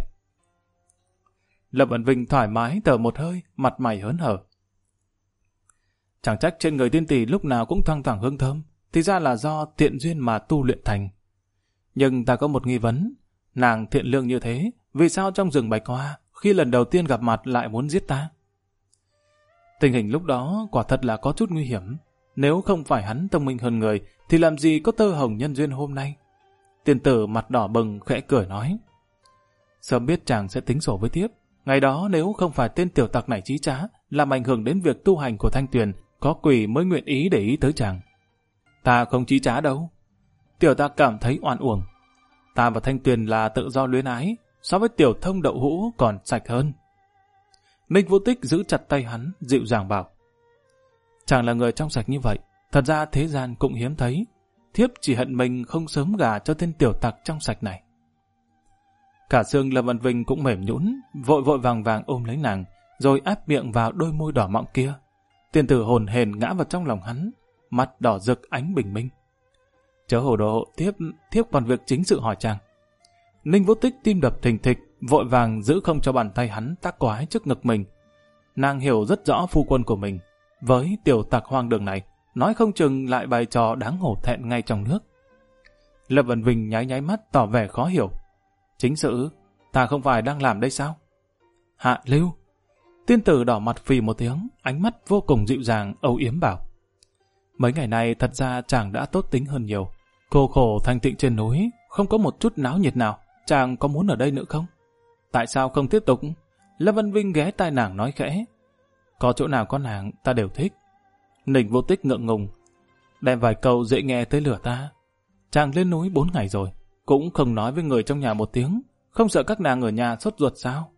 Lâm Vân Vinh thoải mái thở một hơi, mặt mày hớn hở. Chẳng trách trên người tiên tỷ lúc nào cũng thoang thoảng hương thơm, thì ra là do tiện duyên mà tu luyện thành. Nhưng ta có một nghi vấn, nàng thiện lương như thế, vì sao trong rừng bạch hoa, khi lần đầu tiên gặp mặt lại muốn giết ta? Tình hình lúc đó quả thật là có chút nguy hiểm. Nếu không phải hắn thông minh hơn người, thì làm gì có tơ hồng nhân duyên hôm nay? Tiên tử mặt đỏ bừng khẽ cười nói. Sớm biết chàng sẽ tính sổ với tiếp. Ngày đó nếu không phải tên tiểu tặc này chí trá, làm ảnh hưởng đến việc tu hành của Thanh Tuyền, có quỷ mới nguyện ý để ý tới chàng. Ta không chí trá đâu. Tiểu tặc cảm thấy oan uổng. Ta và Thanh Tuyền là tự do luyến ái, so với tiểu thông đậu hũ còn sạch hơn. Ninh Vũ Tích giữ chặt tay hắn, dịu dàng bảo. Chàng là người trong sạch như vậy, thật ra thế gian cũng hiếm thấy. Thiếp chỉ hận mình không sớm gả cho tên tiểu tặc trong sạch này. Cả xương Lâm Vân Vinh cũng mềm nhũn, vội vội vàng vàng ôm lấy nàng, rồi áp miệng vào đôi môi đỏ mọng kia. Tiên tử hồn hển ngã vào trong lòng hắn, mắt đỏ rực ánh bình minh. Chớ hồ đồ, thiếp còn việc chính sự hỏi chàng. Ninh Vũ Tích tim đập thình thịch, vội vàng giữ không cho bàn tay hắn tác quái trước ngực mình. Nàng hiểu rất rõ phu quân của mình. Với tiểu tặc hoang đường này, nói không chừng lại bày trò đáng hổ thẹn ngay trong nước. Lâm Vân Vinh nháy nháy mắt tỏ vẻ khó hiểu. Chính sự, ta không phải đang làm đây sao? Hạ lưu. Tiên tử đỏ mặt phì một tiếng, ánh mắt vô cùng dịu dàng, âu yếm bảo. Mấy ngày nay thật ra chàng đã tốt tính hơn nhiều. Cô khổ thanh tịnh trên núi, không có một chút náo nhiệt nào. Chàng có muốn ở đây nữa không? Tại sao không tiếp tục? Lâm Văn Vinh ghé tai nàng nói khẽ. Có chỗ nào có nàng, ta đều thích. Ninh Vô Tích ngượng ngùng. Đem vài câu dễ nghe tới lửa ta. Chàng lên núi 4 ngày rồi, cũng không nói với người trong nhà một tiếng. Không sợ các nàng ở nhà sốt ruột sao?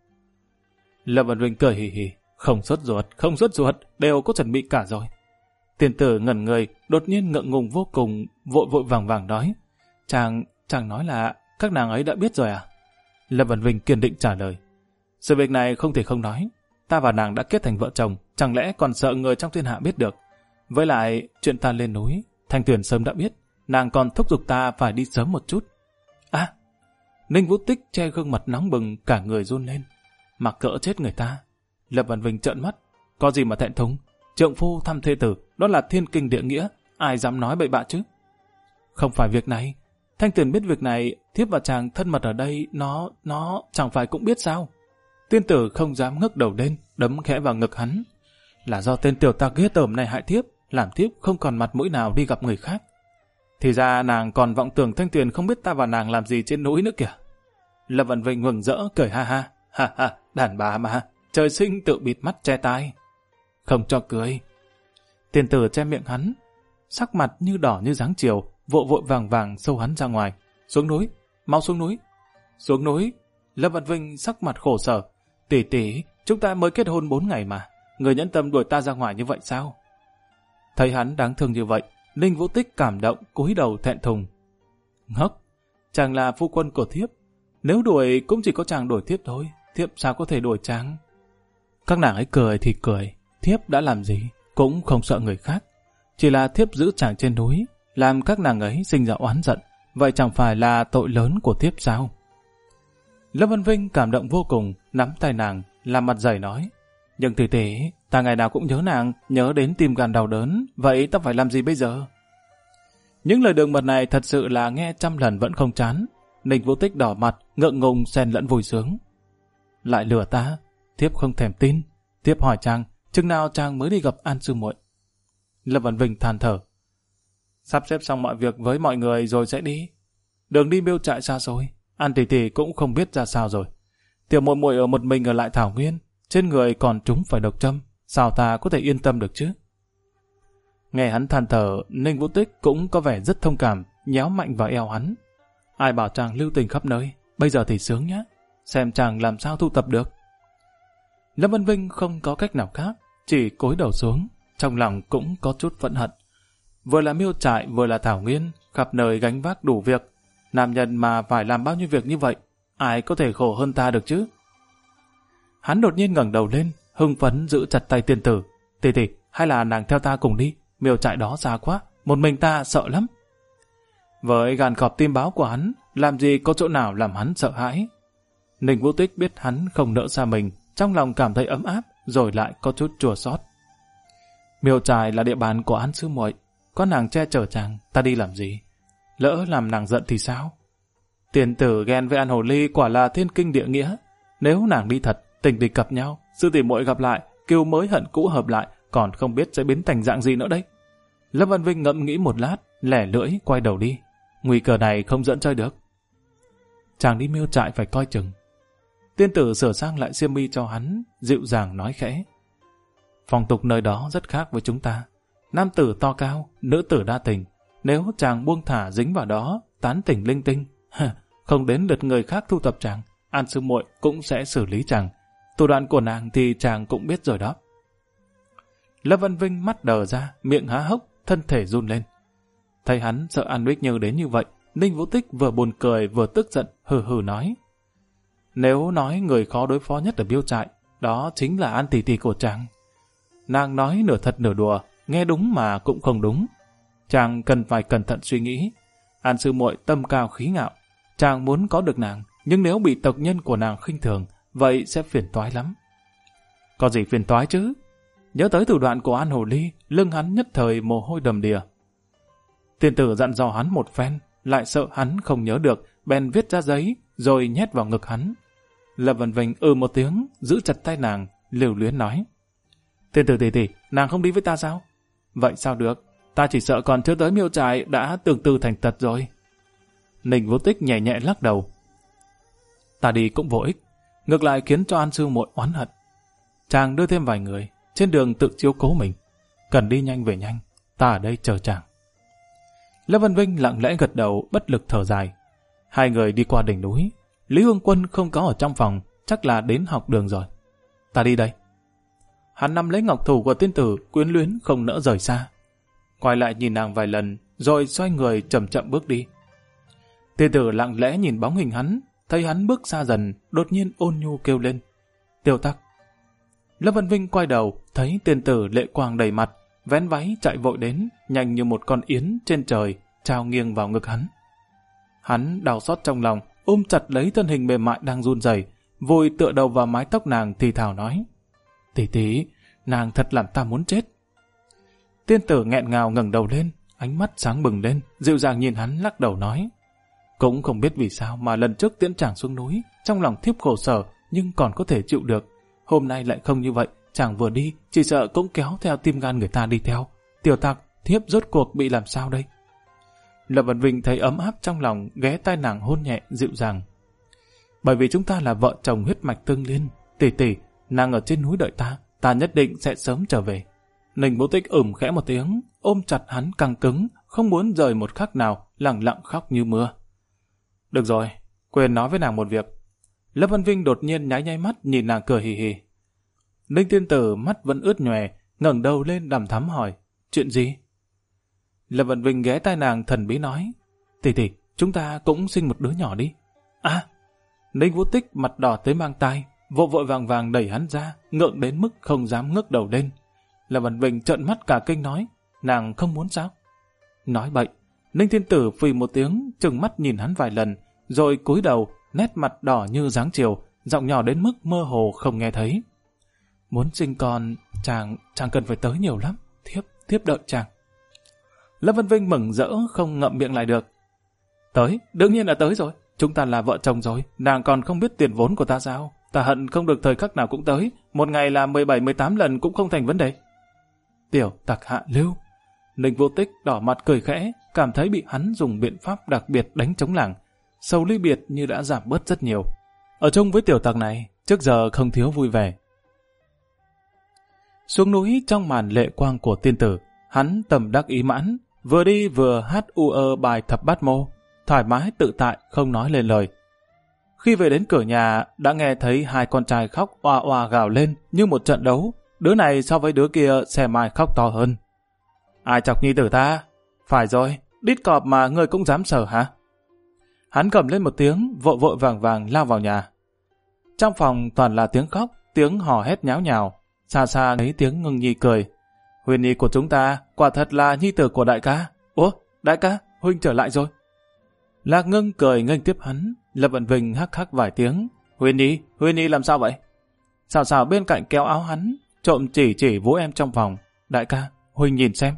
Lâm Văn Vinh cười hì hì. Không sốt ruột, đều có chuẩn bị cả rồi. Tiên tử ngẩn người, đột nhiên ngượng ngùng vô cùng, vội vội vàng vàng nói. Chàng nói là các nàng ấy đã biết rồi à? Lâm Văn Vinh kiên định trả lời. Sự việc này không thể không nói. Ta và nàng đã kết thành vợ chồng, chẳng lẽ còn sợ người trong thiên hạ biết được. Với lại, chuyện ta lên núi, Thanh Tuyền sớm đã biết, nàng còn thúc giục ta phải đi sớm một chút. À! Ninh Vũ Tích che gương mặt nóng bừng, cả người run lên. Mặc cỡ chết người ta. Lâm Văn Vinh trợn mắt. Có gì mà thẹn thùng? Trượng phu thăm thê tử, đó là thiên kinh địa nghĩa, ai dám nói bậy bạ chứ? Không phải việc này. Thanh Tuyền biết việc này, thiếp và chàng thân mật ở đây, nó chẳng phải cũng biết sao? Tiên tử không dám ngước đầu lên, đấm khẽ vào ngực hắn. Là do tên tiểu tặc ghê tởm này hại thiếp, làm thiếp không còn mặt mũi nào đi gặp người khác. Thì ra nàng còn vọng tưởng Thanh Tuyền không biết ta và nàng làm gì trên núi nữa kìa. Lâm Văn Vinh mừng rỡ cười ha ha, đàn bà mà, trời sinh tự bịt mắt che tai. Không cho cười. Tiên tử che miệng hắn, sắc mặt như đỏ như dáng chiều, vội vội vàng vàng xâu hắn ra ngoài. Xuống núi, mau xuống núi. Xuống núi. Lâm Văn Vinh sắc mặt khổ sở. Tỷ tỷ, chúng ta mới kết hôn 4 ngày mà, người nhẫn tâm đuổi ta ra ngoài như vậy sao? Thấy hắn đáng thương như vậy, Ninh Vũ Tích cảm động, cúi đầu thẹn thùng. Ngốc, chàng là phu quân của thiếp, nếu đuổi cũng chỉ có chàng đuổi thiếp thôi, thiếp sao có thể đuổi chàng? Các nàng ấy cười thì cười, thiếp đã làm gì, cũng không sợ người khác. Chỉ là thiếp giữ chàng trên núi, làm các nàng ấy sinh ra oán giận, vậy chẳng phải là tội lớn của thiếp sao? Lâm Văn Vinh cảm động vô cùng, nắm tay nàng, làm mặt dày nói. Nhưng tỷ tỷ, ta ngày nào cũng nhớ nàng, nhớ đến tim gan đau đớn, vậy ta phải làm gì bây giờ? Những lời đường mật này thật sự là nghe trăm lần vẫn không chán. Ninh Vũ Tích đỏ mặt, ngượng ngùng xen lẫn vui sướng. Lại lừa ta, thiếp không thèm tin. Thiếp hỏi chàng, chừng nào chàng mới đi gặp An sư muội? Lâm Văn Vinh than thở. Sắp xếp xong mọi việc với mọi người rồi sẽ đi. Đường đi Miêu Trại xa xôi, An tỷ tỷ cũng không biết ra sao rồi. Tiểu muội muội ở một mình ở lại thảo nguyên, trên người còn trúng phải độc châm, sao ta có thể yên tâm được chứ? Nghe hắn than thở, Ninh Vũ Tích cũng có vẻ rất thông cảm, nhéo mạnh vào eo hắn. Ai bảo chàng lưu tình khắp nơi, bây giờ thì sướng nhá, xem chàng làm sao thu tập được. Lâm Văn Vinh không có cách nào khác, chỉ cúi đầu xuống, trong lòng cũng có chút phẫn hận. Vừa là Miêu Trại, vừa là thảo nguyên, khắp nơi gánh vác đủ việc. Nam nhân mà phải làm bao nhiêu việc như vậy, ai có thể khổ hơn ta được chứ? Hắn đột nhiên ngẩng đầu lên, hưng phấn giữ chặt tay tiên tử. Tỷ tỷ, hay là nàng theo ta cùng đi, Miêu Trại đó xa quá, một mình ta sợ lắm. Với gan khọp tim báo của hắn, làm gì có chỗ nào làm hắn sợ hãi. Ninh Vũ Tích biết hắn không nỡ xa mình, trong lòng cảm thấy ấm áp, rồi lại có chút chua xót. Miêu Trại là địa bàn của An sư muội, có nàng che chở chàng, ta đi làm gì? Lỡ làm nàng giận thì sao? Tiền tử ghen với An Hồ Ly quả là thiên kinh địa nghĩa. Nếu nàng đi thật, tình địch gặp nhau, sư tỷ muội gặp lại, kiều mới hận cũ hợp lại, còn không biết sẽ biến thành dạng gì nữa đấy. Lâm Văn Vinh ngẫm nghĩ một lát, lẻ lưỡi quay đầu đi. Nguy cơ này không dẫn chơi được. Chàng đi Miêu Trại phải coi chừng. Tiên tử sửa sang lại xiêm mi cho hắn, dịu dàng nói khẽ. Phong tục nơi đó rất khác với chúng ta. Nam tử to cao, nữ tử đa tình. Nếu chàng buông thả dính vào đó, tán tỉnh linh tinh, không đến lượt người khác thu tập chàng, An sư muội cũng sẽ xử lý chàng. Thủ đoạn của nàng thì chàng cũng biết rồi đó. Lâm Văn Vinh mắt đờ ra, miệng há hốc, thân thể run lên. Thấy hắn sợ An Bích Như đến như vậy, Ninh Vũ Tích vừa buồn cười vừa tức giận, hừ hừ nói. Nếu nói người khó đối phó nhất ở Miêu Trại, đó chính là An tỷ tỷ của chàng. Nàng nói nửa thật nửa đùa, nghe đúng mà cũng không đúng. Chàng cần phải cẩn thận suy nghĩ. An sư muội tâm cao khí ngạo, chàng muốn có được nàng, nhưng nếu bị tộc nhân của nàng khinh thường, vậy sẽ phiền toái lắm. Có gì phiền toái chứ? Nhớ tới thủ đoạn của An Hồ Ly, lưng hắn nhất thời mồ hôi đầm đìa. Tiên tử dặn dò hắn một phen, lại sợ hắn không nhớ được, bèn viết ra giấy, rồi nhét vào ngực hắn. Lâm Văn Vinh một tiếng, giữ chặt tay nàng, lưu luyến nói. Tiên tử tỷ, nàng không đi với ta sao? Vậy sao được, ta chỉ sợ còn chưa tới miêu trại đã từ từ thành tật rồi. Ninh Vô Tích nhẹ nhẹ lắc đầu. Ta đi cũng vô ích, ngược lại khiến cho An sư muội oán hận. Chàng đưa thêm vài người, trên đường tự chiếu cố mình. Cần đi nhanh về nhanh, ta ở đây chờ chàng. Lâm Vân Vinh lặng lẽ gật đầu, bất lực thở dài. Hai người đi qua đỉnh núi. Lý Hương Quân không có ở trong phòng, chắc là đến học đường rồi. Ta đi đây. Hắn nắm lấy ngọc thủ của tiên tử, quyến luyến không nỡ rời xa. Quay lại nhìn nàng vài lần, rồi xoay người chậm chậm bước đi. Tiên tử lặng lẽ nhìn bóng hình hắn, thấy hắn bước xa dần, đột nhiên ôn nhu kêu lên. Tiêu Tắc. Lâm Vân Vinh quay đầu, thấy tiên tử lệ quang đầy mặt, vén váy chạy vội đến, nhanh như một con yến trên trời, trao nghiêng vào ngực hắn. Hắn đau xót trong lòng, ôm chặt lấy thân hình mềm mại đang run rẩy, vội tựa đầu vào mái tóc nàng thì thào nói. Tỷ, nàng thật làm ta muốn chết. Tiên tử nghẹn ngào ngẩng đầu lên, ánh mắt sáng bừng lên, dịu dàng nhìn hắn lắc đầu nói. Cũng không biết vì sao mà lần trước tiễn chàng xuống núi, trong lòng thiếp khổ sở nhưng còn có thể chịu được. Hôm nay lại không như vậy, chàng vừa đi, chỉ sợ cũng kéo theo tim gan người ta đi theo. Tiểu Tặc, thiếp rốt cuộc bị làm sao đây? Lâm Vân Vinh thấy ấm áp trong lòng, ghé tai nàng hôn nhẹ, dịu dàng. Bởi vì chúng ta là vợ chồng huyết mạch tương liên. Tỷ, nàng ở trên núi đợi ta nhất định sẽ sớm trở về. Ninh Vô Tích khẽ một tiếng, ôm chặt hắn căng cứng, không muốn rời một khắc nào, lặng lặng khóc như mưa. Được rồi, quên nói với nàng một việc. Lâm Vân Vinh đột nhiên nháy mắt nhìn nàng cười hì hì. Ninh tiên tử mắt vẫn ướt nhòe, ngẩng đầu lên đằm thắm hỏi, chuyện gì? Lâm Vân Vinh ghé tai nàng thần bí nói, tỷ, chúng ta cũng sinh một đứa nhỏ đi. À! Ninh Vô Tích mặt đỏ tới mang tai, vội vàng đẩy hắn ra, ngượng đến mức không dám ngước đầu lên. Lâm Vân Vinh trợn mắt cả kinh nói, nàng không muốn sao? Nói bậy. Ninh tiên tử phì một tiếng, trừng mắt nhìn hắn vài lần, rồi cúi đầu, nét mặt đỏ như dáng chiều, giọng nhỏ đến mức mơ hồ không nghe thấy. Muốn sinh con, chàng cần phải tới nhiều lắm, thiếp đợi chàng. Lâm Vân Vinh mừng rỡ không ngậm miệng lại được. Tới, đương nhiên là tới rồi, chúng ta là vợ chồng rồi, nàng còn không biết tiền vốn của ta sao? Ta hận không được thời khắc nào cũng tới, một ngày là 17-18 lần cũng không thành vấn đề. Tiểu Tặc hạ lưu. Ninh Vô Tích đỏ mặt cười khẽ, cảm thấy bị hắn dùng biện pháp đặc biệt đánh chống làng. Sầu ly biệt như đã giảm bớt rất nhiều. Ở chung với Tiểu Tặc này, trước giờ không thiếu vui vẻ. Xuống núi trong màn lệ quang của tiên tử, hắn tầm đắc ý mãn, vừa đi vừa hát bài thập bát mô, thoải mái tự tại không nói lên lời. Khi về đến cửa nhà, đã nghe thấy hai con trai khóc oa oa gào lên như một trận đấu, đứa này so với đứa kia xe mai khóc to hơn. Ai chọc nhi tử ta? Phải rồi, đít cọp mà ngươi cũng dám sờ hả? Hắn cầm lên một tiếng, vội vàng lao vào nhà. Trong phòng toàn là tiếng khóc, tiếng hò hét nháo nhào, xa xa thấy tiếng Ngưng Nhi cười. Huyền nhi của chúng ta, quả thật là nhi tử của đại ca. Ủa, đại ca, huynh trở lại rồi. Lạc Ngưng cười nghênh tiếp hắn, Lâm Vân Vinh hắc vài tiếng. Huyền nhi làm sao vậy? Xào bên cạnh kéo áo hắn, trộm chỉ Vũ Em trong phòng. Đại ca, huynh nhìn xem.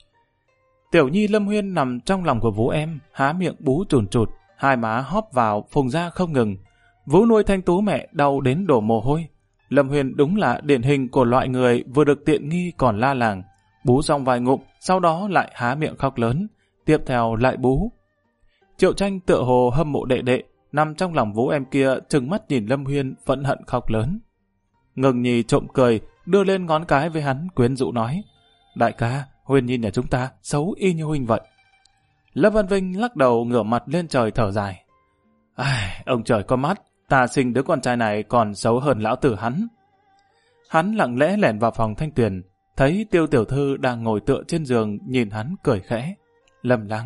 Tiểu nhi Lâm Huyên nằm trong lòng của Vũ Em, há miệng bú chùn chụt, hai má hóp vào phùng ra không ngừng. Vũ nuôi thanh tú mẹ đau đến đổ mồ hôi. Lâm Huyên đúng là điển hình của loại người vừa được tiện nghi còn la làng. Bú xong vài ngụm, sau đó lại há miệng khóc lớn, tiếp theo lại bú. Triệu Tranh tựa hồ hâm mộ đệ, nằm trong lòng Vũ Em kia trừng mắt nhìn Lâm Huyên phẫn hận khóc lớn. Ngừng Nhi trộm cười, đưa lên ngón cái với hắn quyến rũ nói, đại ca, Huyên Nhi nhà chúng ta xấu y như huynh vậy. Lâm Văn Vinh lắc đầu ngửa mặt lên trời thở dài. Ông trời có mắt, ta sinh đứa con trai này còn xấu hơn lão tử hắn. Hắn lặng lẽ lẻn vào phòng Thanh Tuyền, thấy Tiêu tiểu thư đang ngồi tựa trên giường nhìn hắn cười khẽ. Lâm Lang.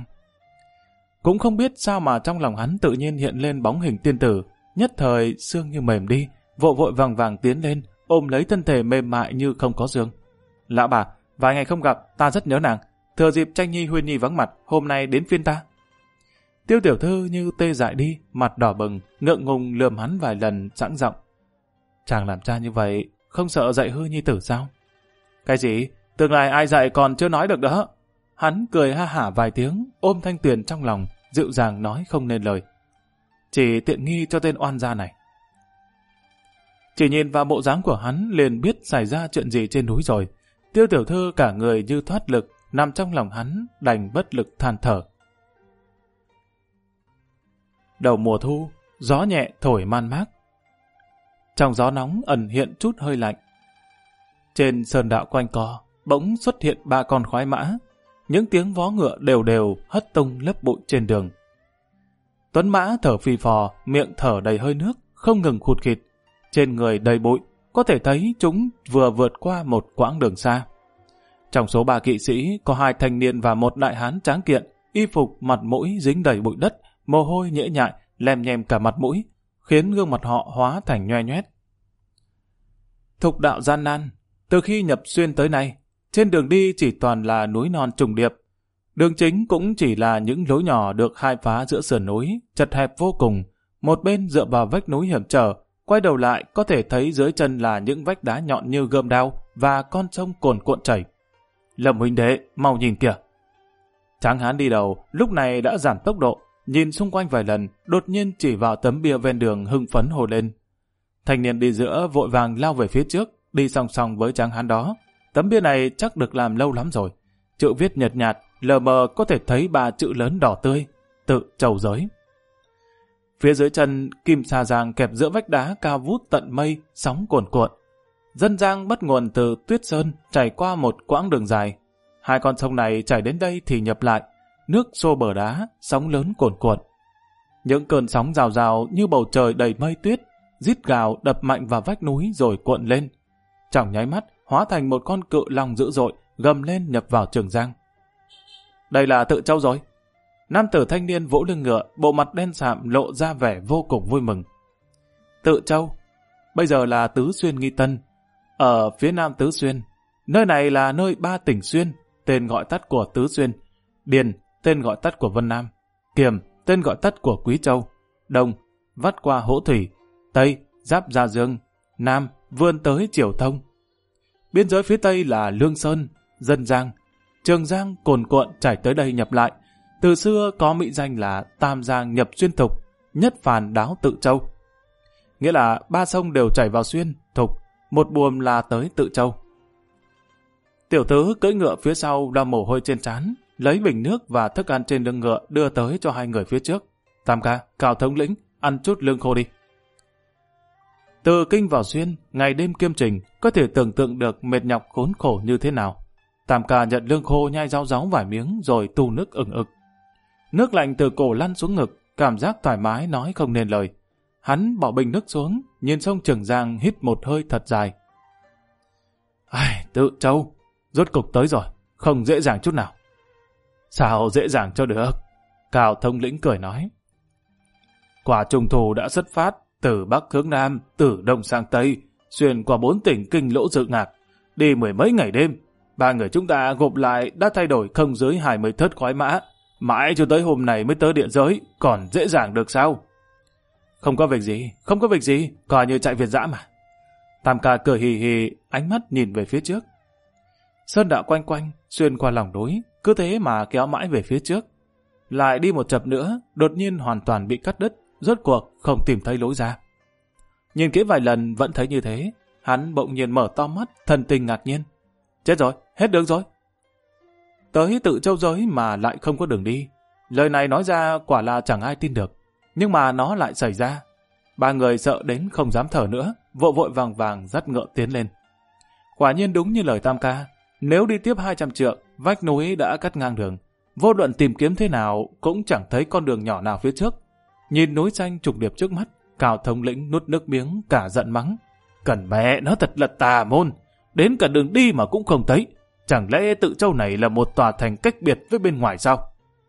Cũng không biết sao mà trong lòng hắn tự nhiên hiện lên bóng hình tiên tử, nhất thời xương như mềm đi, vội vàng tiến lên, ôm lấy thân thể mềm mại như không có xương. Lão bà, vài ngày không gặp, ta rất nhớ nàng. Thừa dịp Tranh Nhi Huyên Nhi vắng mặt, hôm nay đến phiên ta. Tiêu tiểu thư như tê dại đi, mặt đỏ bừng, ngượng ngùng lườm hắn vài lần, sẵn giọng. Chàng làm cha như vậy, không sợ dạy hư nhi tử sao? Cái gì? Tương lai ai dạy còn chưa nói được đó. Hắn cười ha hả vài tiếng, ôm Thanh Tuyền trong lòng, dịu dàng nói không nên lời. Chỉ tiện nghi cho tên oan gia này. Chỉ nhìn vào bộ dáng của hắn liền biết xảy ra chuyện gì trên núi rồi. Tiêu tiểu thư cả người như thoát lực, nằm trong lòng hắn, đành bất lực than thở. Đầu mùa thu, gió nhẹ thổi man mác. Trong gió nóng ẩn hiện chút hơi lạnh. Trên sơn đạo quanh co, bỗng xuất hiện 3 con khoái mã. Những tiếng vó ngựa đều đều hất tung lớp bụi trên đường. Tuấn mã thở phì phò, miệng thở đầy hơi nước, không ngừng khụt khịt. Trên người đầy bụi, có thể thấy chúng vừa vượt qua một quãng đường xa. Trong số 3 kỵ sĩ, có 2 thanh niên và 1 đại hán tráng kiện, y phục mặt mũi dính đầy bụi đất, mồ hôi nhễ nhại, lem nhem cả mặt mũi, khiến gương mặt họ hóa thành nhoe nhoét. Thục đạo gian nan, từ khi nhập xuyên tới nay, trên đường đi chỉ toàn là núi non trùng điệp. Đường chính cũng chỉ là những lối nhỏ được khai phá giữa sườn núi, chật hẹp vô cùng, một bên dựa vào vách núi hiểm trở, quay đầu lại có thể thấy dưới chân là những vách đá nhọn như gươm đao và con sông cuồn cuộn chảy. Lâm huynh đệ, mau nhìn kìa. Tráng hán đi đầu, lúc này đã giảm tốc độ, nhìn xung quanh vài lần, đột nhiên chỉ vào tấm bia ven đường hưng phấn hồ lên. Thanh niên đi giữa vội vàng lao về phía trước, đi song song với tráng hán đó. Tấm bia này chắc được làm lâu lắm rồi. Chữ viết nhợt nhạt, lờ mờ có thể thấy 3 chữ lớn đỏ tươi, Tự Châu Giới. Phía dưới chân, kim sa giang kẹp giữa vách đá cao vút tận mây, sóng cuồn cuộn. Dân giang bắt nguồn từ Tuyết Sơn, chảy qua một quãng đường dài. 2 con sông này chảy đến đây thì nhập lại, nước xô bờ đá, sóng lớn cuồn cuộn. Những cơn sóng rào rào như bầu trời đầy mây tuyết, rít gào đập mạnh vào vách núi rồi cuộn lên. Trong nháy mắt, hóa thành một con cự long dữ dội, gầm lên nhập vào Trường Giang. Đây là Tự Châu rồi. Nam tử thanh niên vỗ lưng ngựa, bộ mặt đen sạm lộ ra vẻ vô cùng vui mừng. Tự Châu, bây giờ là Tứ Xuyên Nghi Tân, ở phía nam Tứ Xuyên. Nơi này là nơi 3 tỉnh Xuyên, tên gọi tắt của Tứ Xuyên. Điền, tên gọi tắt của Vân Nam. Kiềm, tên gọi tắt của Quý Châu. Đông, vắt qua Hỗ Thủy. Tây, giáp Gia Dương. Nam, vươn tới Triều Thông. Biên giới phía Tây là Lương Sơn, Dân Giang. Trường Giang cuồn cuộn chảy tới đây nhập lại. Từ xưa có mỹ danh là Tam Giang nhập Xuyên Thục, Nhất Phàn đáo Tự Châu. Nghĩa là 3 sông đều chảy vào Xuyên, Thục, một buồm là tới Tự Châu. Tiểu tứ cưỡi ngựa phía sau lau mồ hôi trên trán, lấy bình nước và thức ăn trên lưng ngựa đưa tới cho 2 người phía trước. Tam ca, Cao thống lĩnh, ăn chút lương khô đi. Từ Kinh vào Xuyên, ngày đêm kiêm trình, có thể tưởng tượng được mệt nhọc khốn khổ như thế nào. Tam ca nhận lương khô nhai rau ráu vài miếng rồi tu nước ửng ực. Nước lạnh từ cổ lăn xuống ngực, cảm giác thoải mái nói không nên lời. Hắn bỏ bình nước xuống, nhìn sông Trường Giang hít một hơi thật dài. Ai, Tự Châu, rốt cục tới rồi, không dễ dàng chút nào. Sao dễ dàng cho được? Cao thống lĩnh cười nói. Quả trùng thù đã xuất phát, từ Bắc hướng Nam, từ Đông sang Tây, xuyên qua 4 tỉnh Kinh Lỗ Dự Ngạc, đi 10 mấy ngày đêm. 3 người chúng ta gộp lại đã thay đổi không dưới 20 thớt khoái mã, mãi cho tới hôm nay mới tới địa giới, còn dễ dàng được sao? Không có việc gì, không có việc gì, coi như chạy Việt dã mà. Tam ca cười hì hì, ánh mắt nhìn về phía trước. Sơn đạo quanh quanh, xuyên qua lòng núi, cứ thế mà kéo mãi về phía trước. Lại đi một chập nữa, đột nhiên hoàn toàn bị cắt đứt, rốt cuộc không tìm thấy lối ra. Nhìn kỹ vài lần vẫn thấy như thế, hắn bỗng nhiên mở to mắt, thần tình ngạc nhiên. Chết rồi, hết đường rồi. Tới Tự Châu Giới mà lại không có đường đi. Lời này nói ra quả là chẳng ai tin được, nhưng mà nó lại xảy ra. 3 người sợ đến không dám thở nữa, vội vội vàng vàng dắt ngựa tiến lên. Quả nhiên đúng như lời Tam ca, nếu đi tiếp 200 trượng, vách núi đã cắt ngang đường. Vô luận tìm kiếm thế nào cũng chẳng thấy con đường nhỏ nào phía trước. Nhìn núi xanh trùng điệp trước mắt, Cao thống lĩnh nuốt nước miếng cả giận mắng. Cần mẹ nó thật là tà môn, đến cả đường đi mà cũng không thấy. Chẳng lẽ Tự Châu này là một tòa thành cách biệt với bên ngoài sao?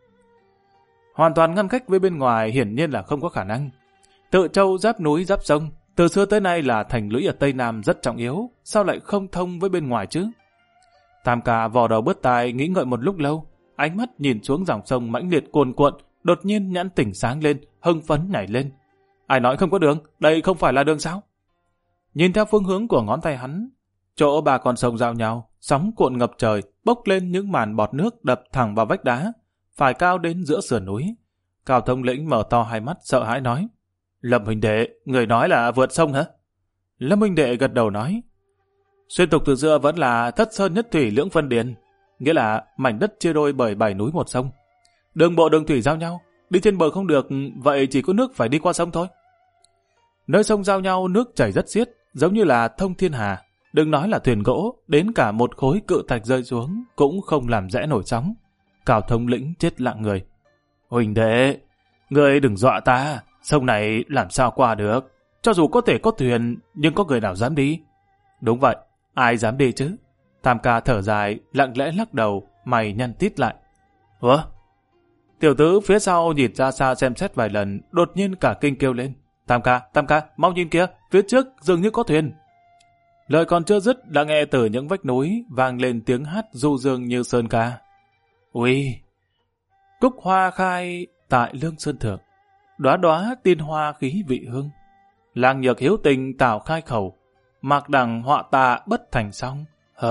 Hoàn toàn ngăn cách với bên ngoài hiển nhiên là không có khả năng. Tự Châu giáp núi giáp sông, từ xưa tới nay là thành lũy ở Tây Nam rất trọng yếu, sao lại không thông với bên ngoài chứ? Tam ca vò đầu bứt tai nghĩ ngợi một lúc lâu, ánh mắt nhìn xuống dòng sông mãnh liệt cuồn cuộn, đột nhiên nhãn tỉnh sáng lên, hưng phấn nhảy lên. Ai nói không có đường, đây không phải là đường sao? Nhìn theo phương hướng của ngón tay hắn, chỗ 3 con sông giao nhau, sóng cuộn ngập trời, bốc lên những màn bọt nước đập thẳng vào vách đá, phải cao đến giữa sườn núi. Cao thống lĩnh mở to hai mắt sợ hãi nói. Lâm huynh đệ, người nói là vượt sông hả? Lâm huynh đệ gật đầu nói, xuyên tục từ xưa vẫn là thất sơn nhất thủy lưỡng phân điền, nghĩa là mảnh đất chia đôi bởi 7 núi một sông. Đường bộ đường thủy giao nhau, đi trên bờ không được, vậy chỉ có nước phải đi qua sông thôi. Nơi sông giao nhau nước chảy rất xiết, giống như là thông thiên hà. Đừng nói là thuyền gỗ, đến cả một khối cự thạch rơi xuống cũng không làm rẽ nổi sóng. Cao thống lĩnh chết lặng người. Huỳnh đệ, người đừng dọa ta, sông này làm sao qua được. Cho dù có thể có thuyền, nhưng có người nào dám đi? Đúng vậy, ai dám đi chứ? Tam ca thở dài, lặng lẽ lắc đầu, mày nhăn tít lại. Ủa? Tiểu tứ phía sau nhìn ra xa xem xét vài lần, đột nhiên cả kinh kêu lên. Tam ca, mau nhìn kìa, phía trước dường như có thuyền. Lời còn chưa dứt đã nghe từ những vách núi vang lên tiếng hát du dương như sơn ca. Ui! Cúc hoa khai tại lương sơn thượng, đóa đóa tiên hoa khí vị hương. Lang nhược hiếu tình tảo khai khẩu, mạc đằng họa tạ bất thành song.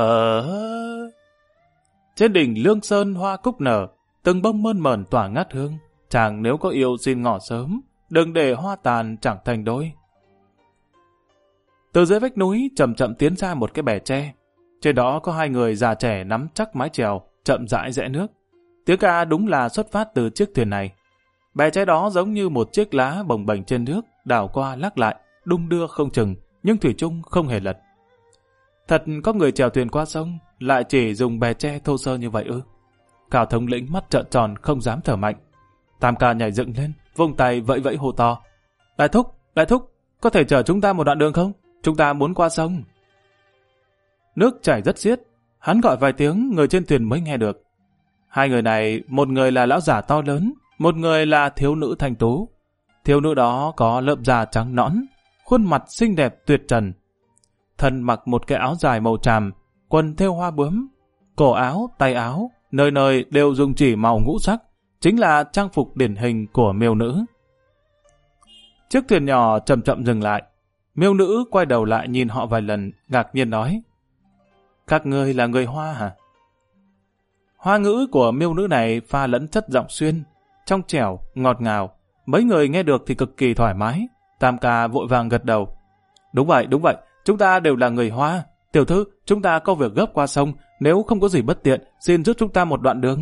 Trên đỉnh lương sơn hoa cúc nở, từng bông mơn mởn tỏa ngát hương. Chàng nếu có yêu xin ngỏ sớm, đừng để hoa tàn chẳng thành đôi. Từ dưới vách núi chậm chậm tiến ra một cái bè tre. Trên đó có 2 người già trẻ nắm chắc mái chèo, chậm rãi rẽ nước. Tiếng ca đúng là xuất phát từ chiếc thuyền này. Bè tre đó giống như một chiếc lá bồng bềnh trên nước, đảo qua lắc lại, đung đưa không chừng, nhưng thủy chung không hề lật. Thật có người chèo thuyền qua sông, lại chỉ dùng bè tre thô sơ như vậy ư? Cao thống lĩnh mắt trợn tròn không dám thở mạnh. Tam ca nhảy dựng lên, vung tay vẫy vẫy hô to. Đại thúc, có thể chở chúng ta một đoạn đường không? Chúng ta muốn qua sông. Nước chảy rất xiết, hắn gọi vài tiếng người trên thuyền mới nghe được. 2 người này, một người là lão giả to lớn, một người là thiếu nữ thanh tú. Thiếu nữ đó có lớp da trắng nõn, khuôn mặt xinh đẹp tuyệt trần. Thân mặc một cái áo dài màu tràm, quần thêu hoa bướm, cổ áo, tay áo, nơi nơi đều dùng chỉ màu ngũ sắc, chính là trang phục điển hình của miêu nữ. Chiếc thuyền nhỏ chậm chậm dừng lại. Miêu nữ quay đầu lại nhìn họ vài lần, ngạc nhiên nói. Các ngươi là người Hoa hả? Hoa ngữ của miêu nữ này pha lẫn chất giọng xuyên, trong trẻo, ngọt ngào. Mấy người nghe được thì cực kỳ thoải mái. Tam ca vội vàng gật đầu. Đúng vậy, chúng ta đều là người Hoa. Tiểu thư, chúng ta có việc gấp qua sông, nếu không có gì bất tiện, xin giúp chúng ta một đoạn đường.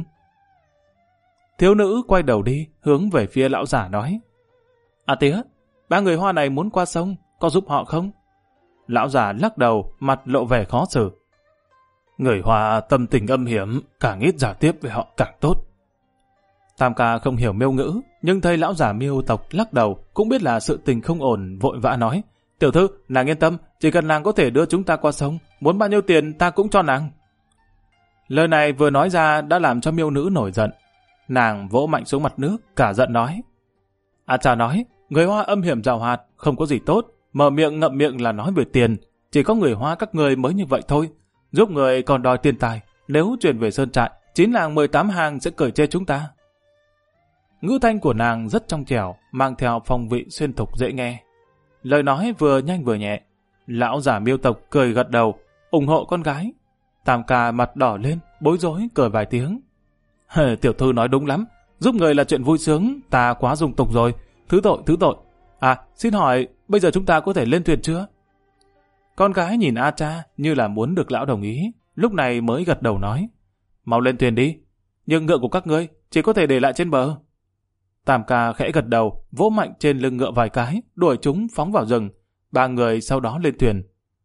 Thiếu nữ quay đầu đi, hướng về phía lão giả nói. À tía, 3 người Hoa này muốn qua sông, có giúp họ không? Lão già lắc đầu, mặt lộ vẻ khó xử. Người Hoa tâm tình âm hiểm, càng ít giao tiếp với họ càng tốt. Tam ca không hiểu miêu ngữ, nhưng thấy lão già miêu tộc lắc đầu, cũng biết là sự tình không ổn, vội vã nói. Tiểu thư, nàng yên tâm, chỉ cần nàng có thể đưa chúng ta qua sông, muốn bao nhiêu tiền ta cũng cho nàng. Lời này vừa nói ra đã làm cho miêu nữ nổi giận. Nàng vỗ mạnh xuống mặt nước, cả giận nói. À cha nói, người Hoa âm hiểm giàu hoạt, không có gì tốt, mở miệng ngậm miệng là nói về tiền, chỉ có người Hoa các người mới như vậy thôi. Giúp người còn đòi tiền tài, nếu chuyển về sơn trại, 9 làng 18 hàng sẽ cởi chê chúng ta. Ngữ thanh của nàng rất trong trẻo, mang theo phong vị xuyên thục dễ nghe. Lời nói vừa nhanh vừa nhẹ. Lão giả miêu tộc cười gật đầu, ủng hộ con gái. Tam ca mặt đỏ lên, bối rối cười vài tiếng. Tiểu thư nói đúng lắm, giúp người là chuyện vui sướng, ta quá dung tục rồi. Thứ tội. À, xin hỏi, bây giờ chúng ta có thể lên thuyền chưa? Con gái nhìn A Cha như là muốn được lão đồng ý, lúc này mới gật đầu nói. Mau lên thuyền đi, nhưng ngựa của các ngươi chỉ có thể để lại trên bờ. Tam ca khẽ gật đầu, vỗ mạnh trên lưng ngựa vài cái, đuổi chúng phóng vào rừng. 3 người sau đó lên thuyền.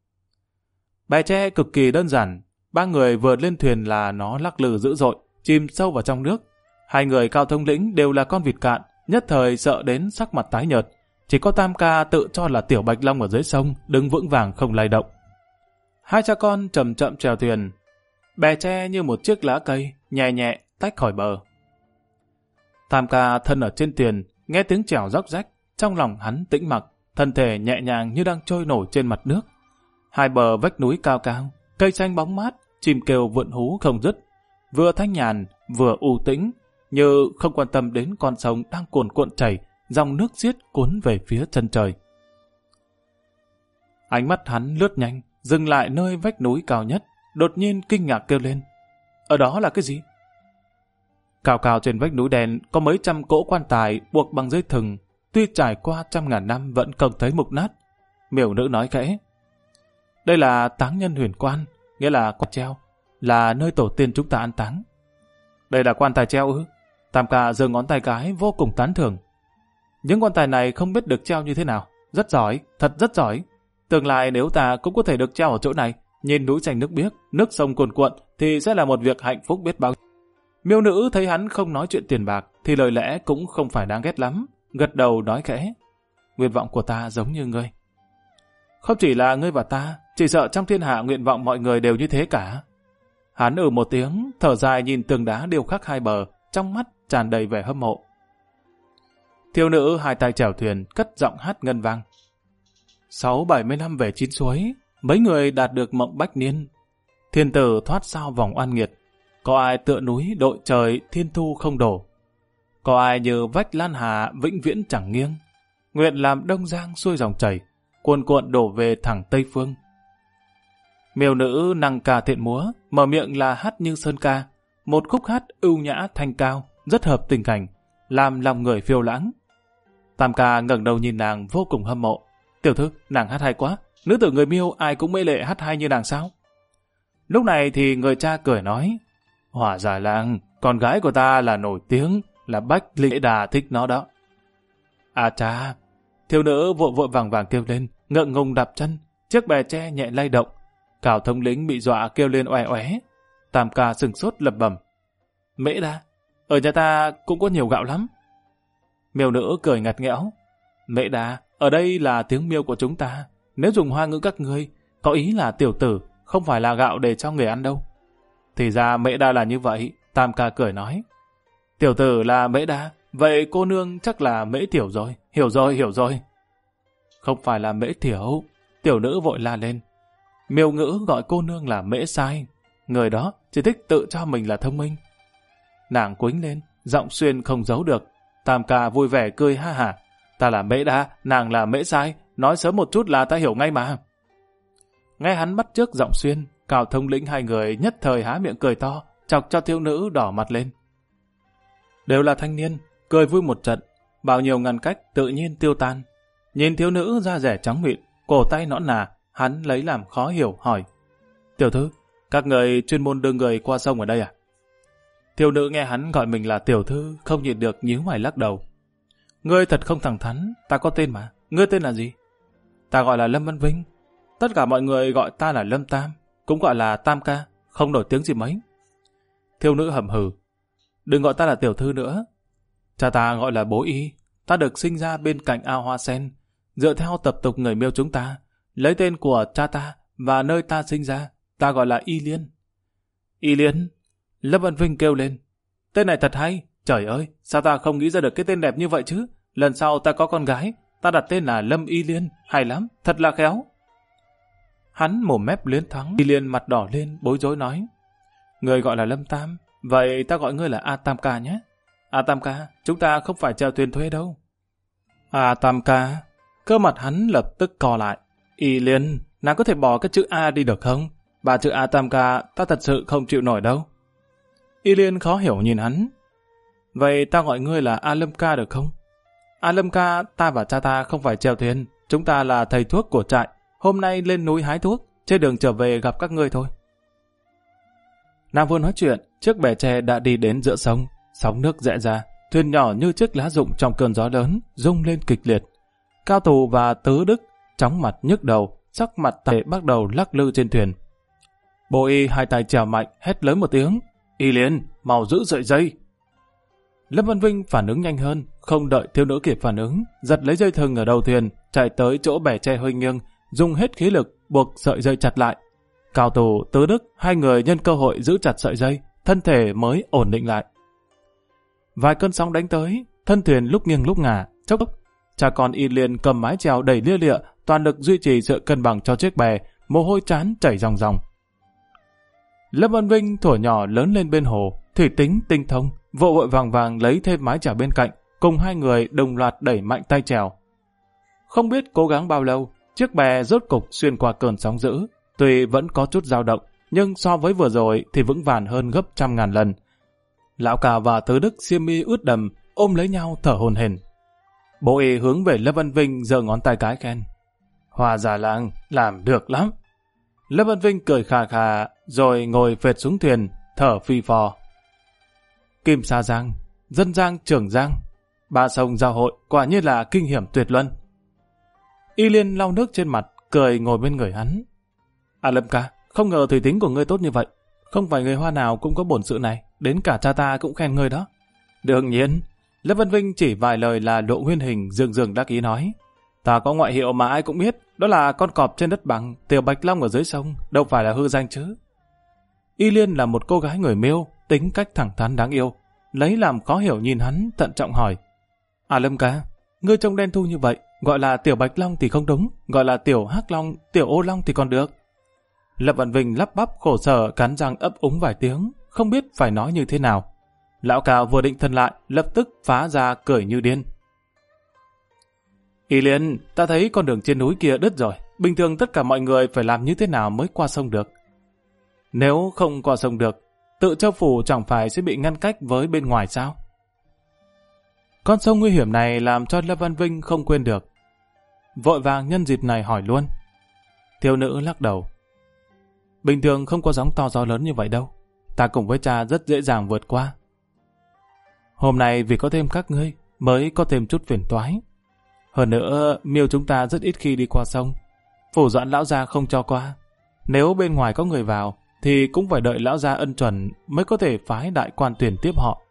Bè tre cực kỳ đơn giản, 3 người vừa lên thuyền là nó lắc lư dữ dội, chìm sâu vào trong nước. 2 người Cao thống lĩnh đều là con vịt cạn, nhất thời sợ đến sắc mặt tái nhợt. Chỉ có Tam ca tự cho là tiểu bạch long ở dưới sông, đứng vững vàng không lay động. 2 cha con chậm chậm chèo thuyền. Bè tre như một chiếc lá cây, nhẹ nhẹ tách khỏi bờ. Tam ca thân ở trên thuyền, nghe tiếng chèo róc rách, trong lòng hắn tĩnh mặc, thân thể nhẹ nhàng như đang trôi nổi trên mặt nước. 2 bờ vách núi cao cao, cây xanh bóng mát, chim kêu vượn hú không dứt, vừa thanh nhàn, vừa u tĩnh, như không quan tâm đến con sông đang cuồn cuộn chảy, dòng nước xiết cuốn về phía chân trời. Ánh mắt hắn lướt nhanh, dừng lại nơi vách núi cao nhất, đột nhiên kinh ngạc kêu lên. Ở đó là cái gì? Cao cao trên vách núi đen có mấy trăm cỗ quan tài buộc bằng dây thừng, tuy trải qua trăm ngàn năm vẫn không thấy mục nát. Miểu nữ nói khẽ, Đây là táng nhân huyền quan, nghĩa là quan treo, là nơi tổ tiên chúng ta an táng. Đây là quan tài treo ư? Tam ca giơ ngón tay cái vô cùng tán thưởng. Những quan tài này không biết được treo như thế nào. Rất giỏi, thật rất giỏi. Tương lai nếu ta cũng có thể được treo ở chỗ này, nhìn núi xanh nước biếc, nước sông cuồn cuộn thì sẽ là một việc hạnh phúc biết bao. Miêu nữ thấy hắn không nói chuyện tiền bạc thì lời lẽ cũng không phải đáng ghét lắm, gật đầu nói khẽ. Nguyện vọng của ta giống như ngươi. Không chỉ là ngươi và ta, chỉ sợ trong thiên hạ nguyện vọng mọi người đều như thế cả. Hắn một tiếng, thở dài nhìn tường đá điêu khắc hai bờ, trong mắt tràn đầy vẻ hâm mộ. Thiếu nữ hai tay chèo thuyền, cất giọng hát ngân vang. 6-70 năm về chín suối, mấy người đạt được mộng bách niên. Thiên tử thoát sao vòng oan nghiệt, có ai tựa núi đội trời thiên thu không đổ. Có ai như vách Lan Hà vĩnh viễn chẳng nghiêng, nguyện làm Đông Giang xuôi dòng chảy, cuồn cuộn đổ về thẳng Tây Phương. Miêu nữ năng ca thiện múa, mở miệng là hát như sơn ca, một khúc hát ưu nhã thanh cao, rất hợp tình cảnh, làm lòng người phiêu lãng. Tam ca ngẩng đầu nhìn nàng vô cùng hâm mộ. Tiểu thư, nàng hát hay quá, nữ tử người Miêu ai cũng mê lệ hát hay như nàng sao? Lúc này thì người cha cười nói, Hỏa Giả Lang, con gái của ta là nổi tiếng, là Bách Lễ Đà thích nó đó. À cha, thiếu nữ vội vội vàng vàng kêu lên, ngượng ngùng đạp chân, chiếc bè tre nhẹ lay động. Cảo thống lĩnh bị dọa kêu lên oẻ oẻ. Tam ca sừng sốt lẩm bẩm. Mễ Đa, ở nhà ta cũng có nhiều gạo lắm. Miêu nữ cười ngặt nghẽo. Mễ Đa, ở đây là tiếng Miêu của chúng ta. Nếu dùng hoa ngữ các ngươi, có ý là tiểu tử, không phải là gạo để cho người ăn đâu. Thì ra Mễ Đa là như vậy, Tam ca cười nói. Tiểu tử là Mễ Đa, vậy cô nương chắc là Mễ Tiểu rồi, hiểu rồi. Không phải là Mễ Tiểu, tiểu nữ vội la lên. Miêu ngữ gọi cô nương là Mễ Sai, người đó chỉ thích tự cho mình là thông minh. Nàng quýnh lên, giọng xuyên không giấu được. Tam ca vui vẻ cười ha hả. Ta là Mễ Đa, nàng là Mễ Sai, nói sớm một chút là ta hiểu ngay mà. Nghe hắn bắt chước giọng xuyên, Cào thống lĩnh hai người nhất thời há miệng cười to, chọc cho thiếu nữ đỏ mặt lên. Đều là thanh niên, cười vui một trận, bao nhiêu ngăn cách tự nhiên tiêu tan. Nhìn thiếu nữ da dẻ trắng mịn, cổ tay nõn nà, hắn lấy làm khó hiểu hỏi. Tiểu thư, các người chuyên môn đưa người qua sông ở đây à? Thiếu nữ nghe hắn gọi mình là tiểu thư, không nhịn được nhíu mày lắc đầu. Ngươi thật không thẳng thắn, ta có tên mà. Ngươi tên là gì? Ta gọi là Lâm Văn Vinh. Tất cả mọi người gọi ta là Lâm Tam, cũng gọi là Tam ca, không nổi tiếng gì mấy. Thiếu nữ hầm hừ. Đừng gọi ta là tiểu thư nữa. Cha ta gọi là Bố Y. Ta được sinh ra bên cạnh ao hoa sen. Dựa theo tập tục người Miêu chúng ta, lấy tên của cha ta và nơi ta sinh ra, ta gọi là Y Liên. Y Liên? Lâm Văn Vinh kêu lên. Tên này thật hay. Trời ơi, sao ta không nghĩ ra được cái tên đẹp như vậy chứ? Lần sau ta có con gái, ta đặt tên là Lâm Y Liên. Hay lắm, thật là khéo. Hắn mồm mép liến thắng. Y Liên mặt đỏ lên, bối rối nói. Người gọi là Lâm Tam, vậy ta gọi ngươi là A Tam ca nhé. A Tam ca, chúng ta không phải chèo thuyền thuê đâu. A Tam ca, cơ mặt hắn lập tức co lại. Y Liên, nàng có thể bỏ cái chữ A đi được không? Ba chữ A Tam ca, ta thật sự không chịu nổi đâu. Y Liên khó hiểu nhìn hắn. Vậy ta gọi ngươi là A Lâm ca được không? A Lâm ca, ta và cha ta không phải chèo thuyền, chúng ta là thầy thuốc của trại. Hôm nay lên núi hái thuốc, trên đường trở về gặp các ngươi thôi. Nàng vừa nói chuyện, chiếc bè tre đã đi đến giữa sông, sóng nước rẽ ra, thuyền nhỏ như chiếc lá rụng trong cơn gió lớn, rung lên kịch liệt. Cao Tù và Tứ Đức chóng mặt nhức đầu, sắc mặt tệ bắt đầu lắc lư trên thuyền. Bố Y hai tay chèo mạnh, hét lớn một tiếng. Y Liên, mau giữ sợi dây. Lâm Văn Vinh phản ứng nhanh hơn, không đợi thiếu nữ kịp phản ứng, giật lấy dây thừng ở đầu thuyền, chạy tới chỗ bè tre hơi nghiêng, dùng hết khí lực buộc sợi dây chặt lại. Cao Tù, Tứ Đức, hai người nhân cơ hội giữ chặt sợi dây, thân thể mới ổn định lại. Vài cơn sóng đánh tới, thân thuyền lúc nghiêng lúc ngả, chốc cha con Y Liên cầm mái chèo đẩy lia lịa, toàn lực duy trì sự cân bằng cho chiếc bè, mồ hôi trán chảy ròng ròng. Lâm Văn Vinh thuở nhỏ lớn lên bên hồ, thủy tính tinh thông, vội vội vàng vàng lấy thêm mái chèo bên cạnh, cùng hai người đồng loạt đẩy mạnh tay chèo. Không biết cố gắng bao lâu, chiếc bè rốt cục xuyên qua cơn sóng dữ, tuy vẫn có chút dao động, nhưng so với vừa rồi thì vững vàng hơn gấp 100.000 lần. Lão Cào và Tứ Đức xiêm y ướt đầm, ôm lấy nhau thở hổn hển. Bố Y hướng về Lâm Văn Vinh giơ ngón tay cái khen. Hòa Giả Lang làm được lắm. Lâm Văn Vinh cười khà khà, rồi ngồi phệt xuống thuyền, thở phì phò. Kim Sa Giang, Dân Giang, Trường Giang, ba sông giao hội quả như là kinh hiểm tuyệt luân. Y Liên lau nước trên mặt, cười ngồi bên người hắn. Lâm ca, không ngờ thủy tính của ngươi tốt như vậy. Không phải người Hoa nào cũng có bổn sự này, đến cả cha ta cũng khen ngươi đó. Đương nhiên, Lâm Văn Vinh chỉ vài lời là Lộ Nguyên Hình dường dường đắc ý nói. Ta có ngoại hiệu mà ai cũng biết, đó là con cọp trên đất bằng, tiểu bạch long ở dưới sông, đâu phải là hư danh chứ. Y Liên là một cô gái người Miêu, tính cách thẳng thắn đáng yêu, lấy làm khó hiểu nhìn hắn, thận trọng hỏi. Lâm ca, ngươi trông đen thu như vậy, gọi là tiểu bạch long thì không đúng, gọi là tiểu hắc long, tiểu ô long thì còn được. Lâm Văn Vinh lắp bắp khổ sở cắn răng ấp úng vài tiếng, không biết phải nói như thế nào. Lão Cao vừa định thân lại, lập tức phá ra cười như điên. Y Liên, ta thấy con đường trên núi kia đứt rồi, bình thường tất cả mọi người phải làm như thế nào mới qua sông được? Nếu không qua sông được, tự Châu Phủ chẳng phải sẽ bị ngăn cách với bên ngoài sao? Con sông nguy hiểm này làm cho Lâm Văn Vinh không quên được. Vội vàng nhân dịp này hỏi luôn. Thiếu nữ lắc đầu. Bình thường không có sóng to gió lớn như vậy đâu. Ta cùng với cha rất dễ dàng vượt qua. Hôm nay vì có thêm các ngươi mới có thêm chút phiền toái. Hơn nữa, Miêu chúng ta rất ít khi đi qua sông. Phủ Doãn lão gia không cho qua. Nếu bên ngoài có người vào, thì cũng phải đợi lão gia ân chuẩn mới có thể phái đại quan tuyển tiếp họ.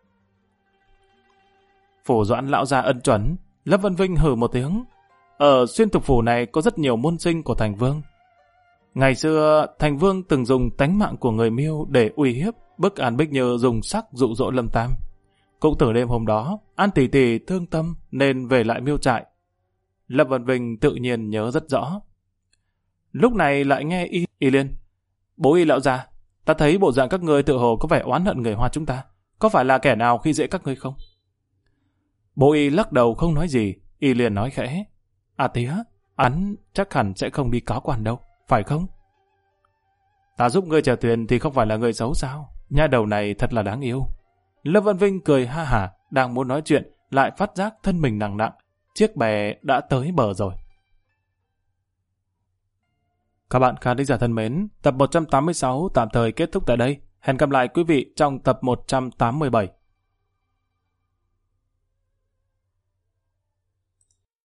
Phủ Doãn lão gia ân chuẩn, Lâm Văn Vinh hừ một tiếng. Ở xuyên thục phủ này có rất nhiều môn sinh của thành vương. Ngày xưa, thành vương từng dùng tánh mạng của người Miêu để uy hiếp, bức An Bích Như dùng sắc dụ dỗ Lâm Tam. Cũng từ đêm hôm đó, An tỷ tỷ thương tâm nên về lại Miêu trại. Lâm Văn Vinh tự nhiên nhớ rất rõ. Lúc này lại nghe Y Liên. Bố Y lão gia, ta thấy bộ dạng các ngươi tự hồ có vẻ oán hận người Hoa chúng ta. Có phải là kẻ nào khi dễ các ngươi không? Bố Y lắc đầu không nói gì. Y Liên nói khẽ. Tía, hắn chắc hẳn sẽ không đi cáo quan đâu, phải không? Ta giúp ngươi chèo thuyền thì không phải là người xấu sao? Nha đầu này thật là đáng yêu. Lâm Văn Vinh cười ha hả, đang muốn nói chuyện, lại phát giác thân mình nặng nặng. Chiếc bè đã tới bờ rồi. Các bạn khán thính giả thân mến, tập 186 tạm thời kết thúc tại đây. Hẹn gặp lại quý vị trong tập 187.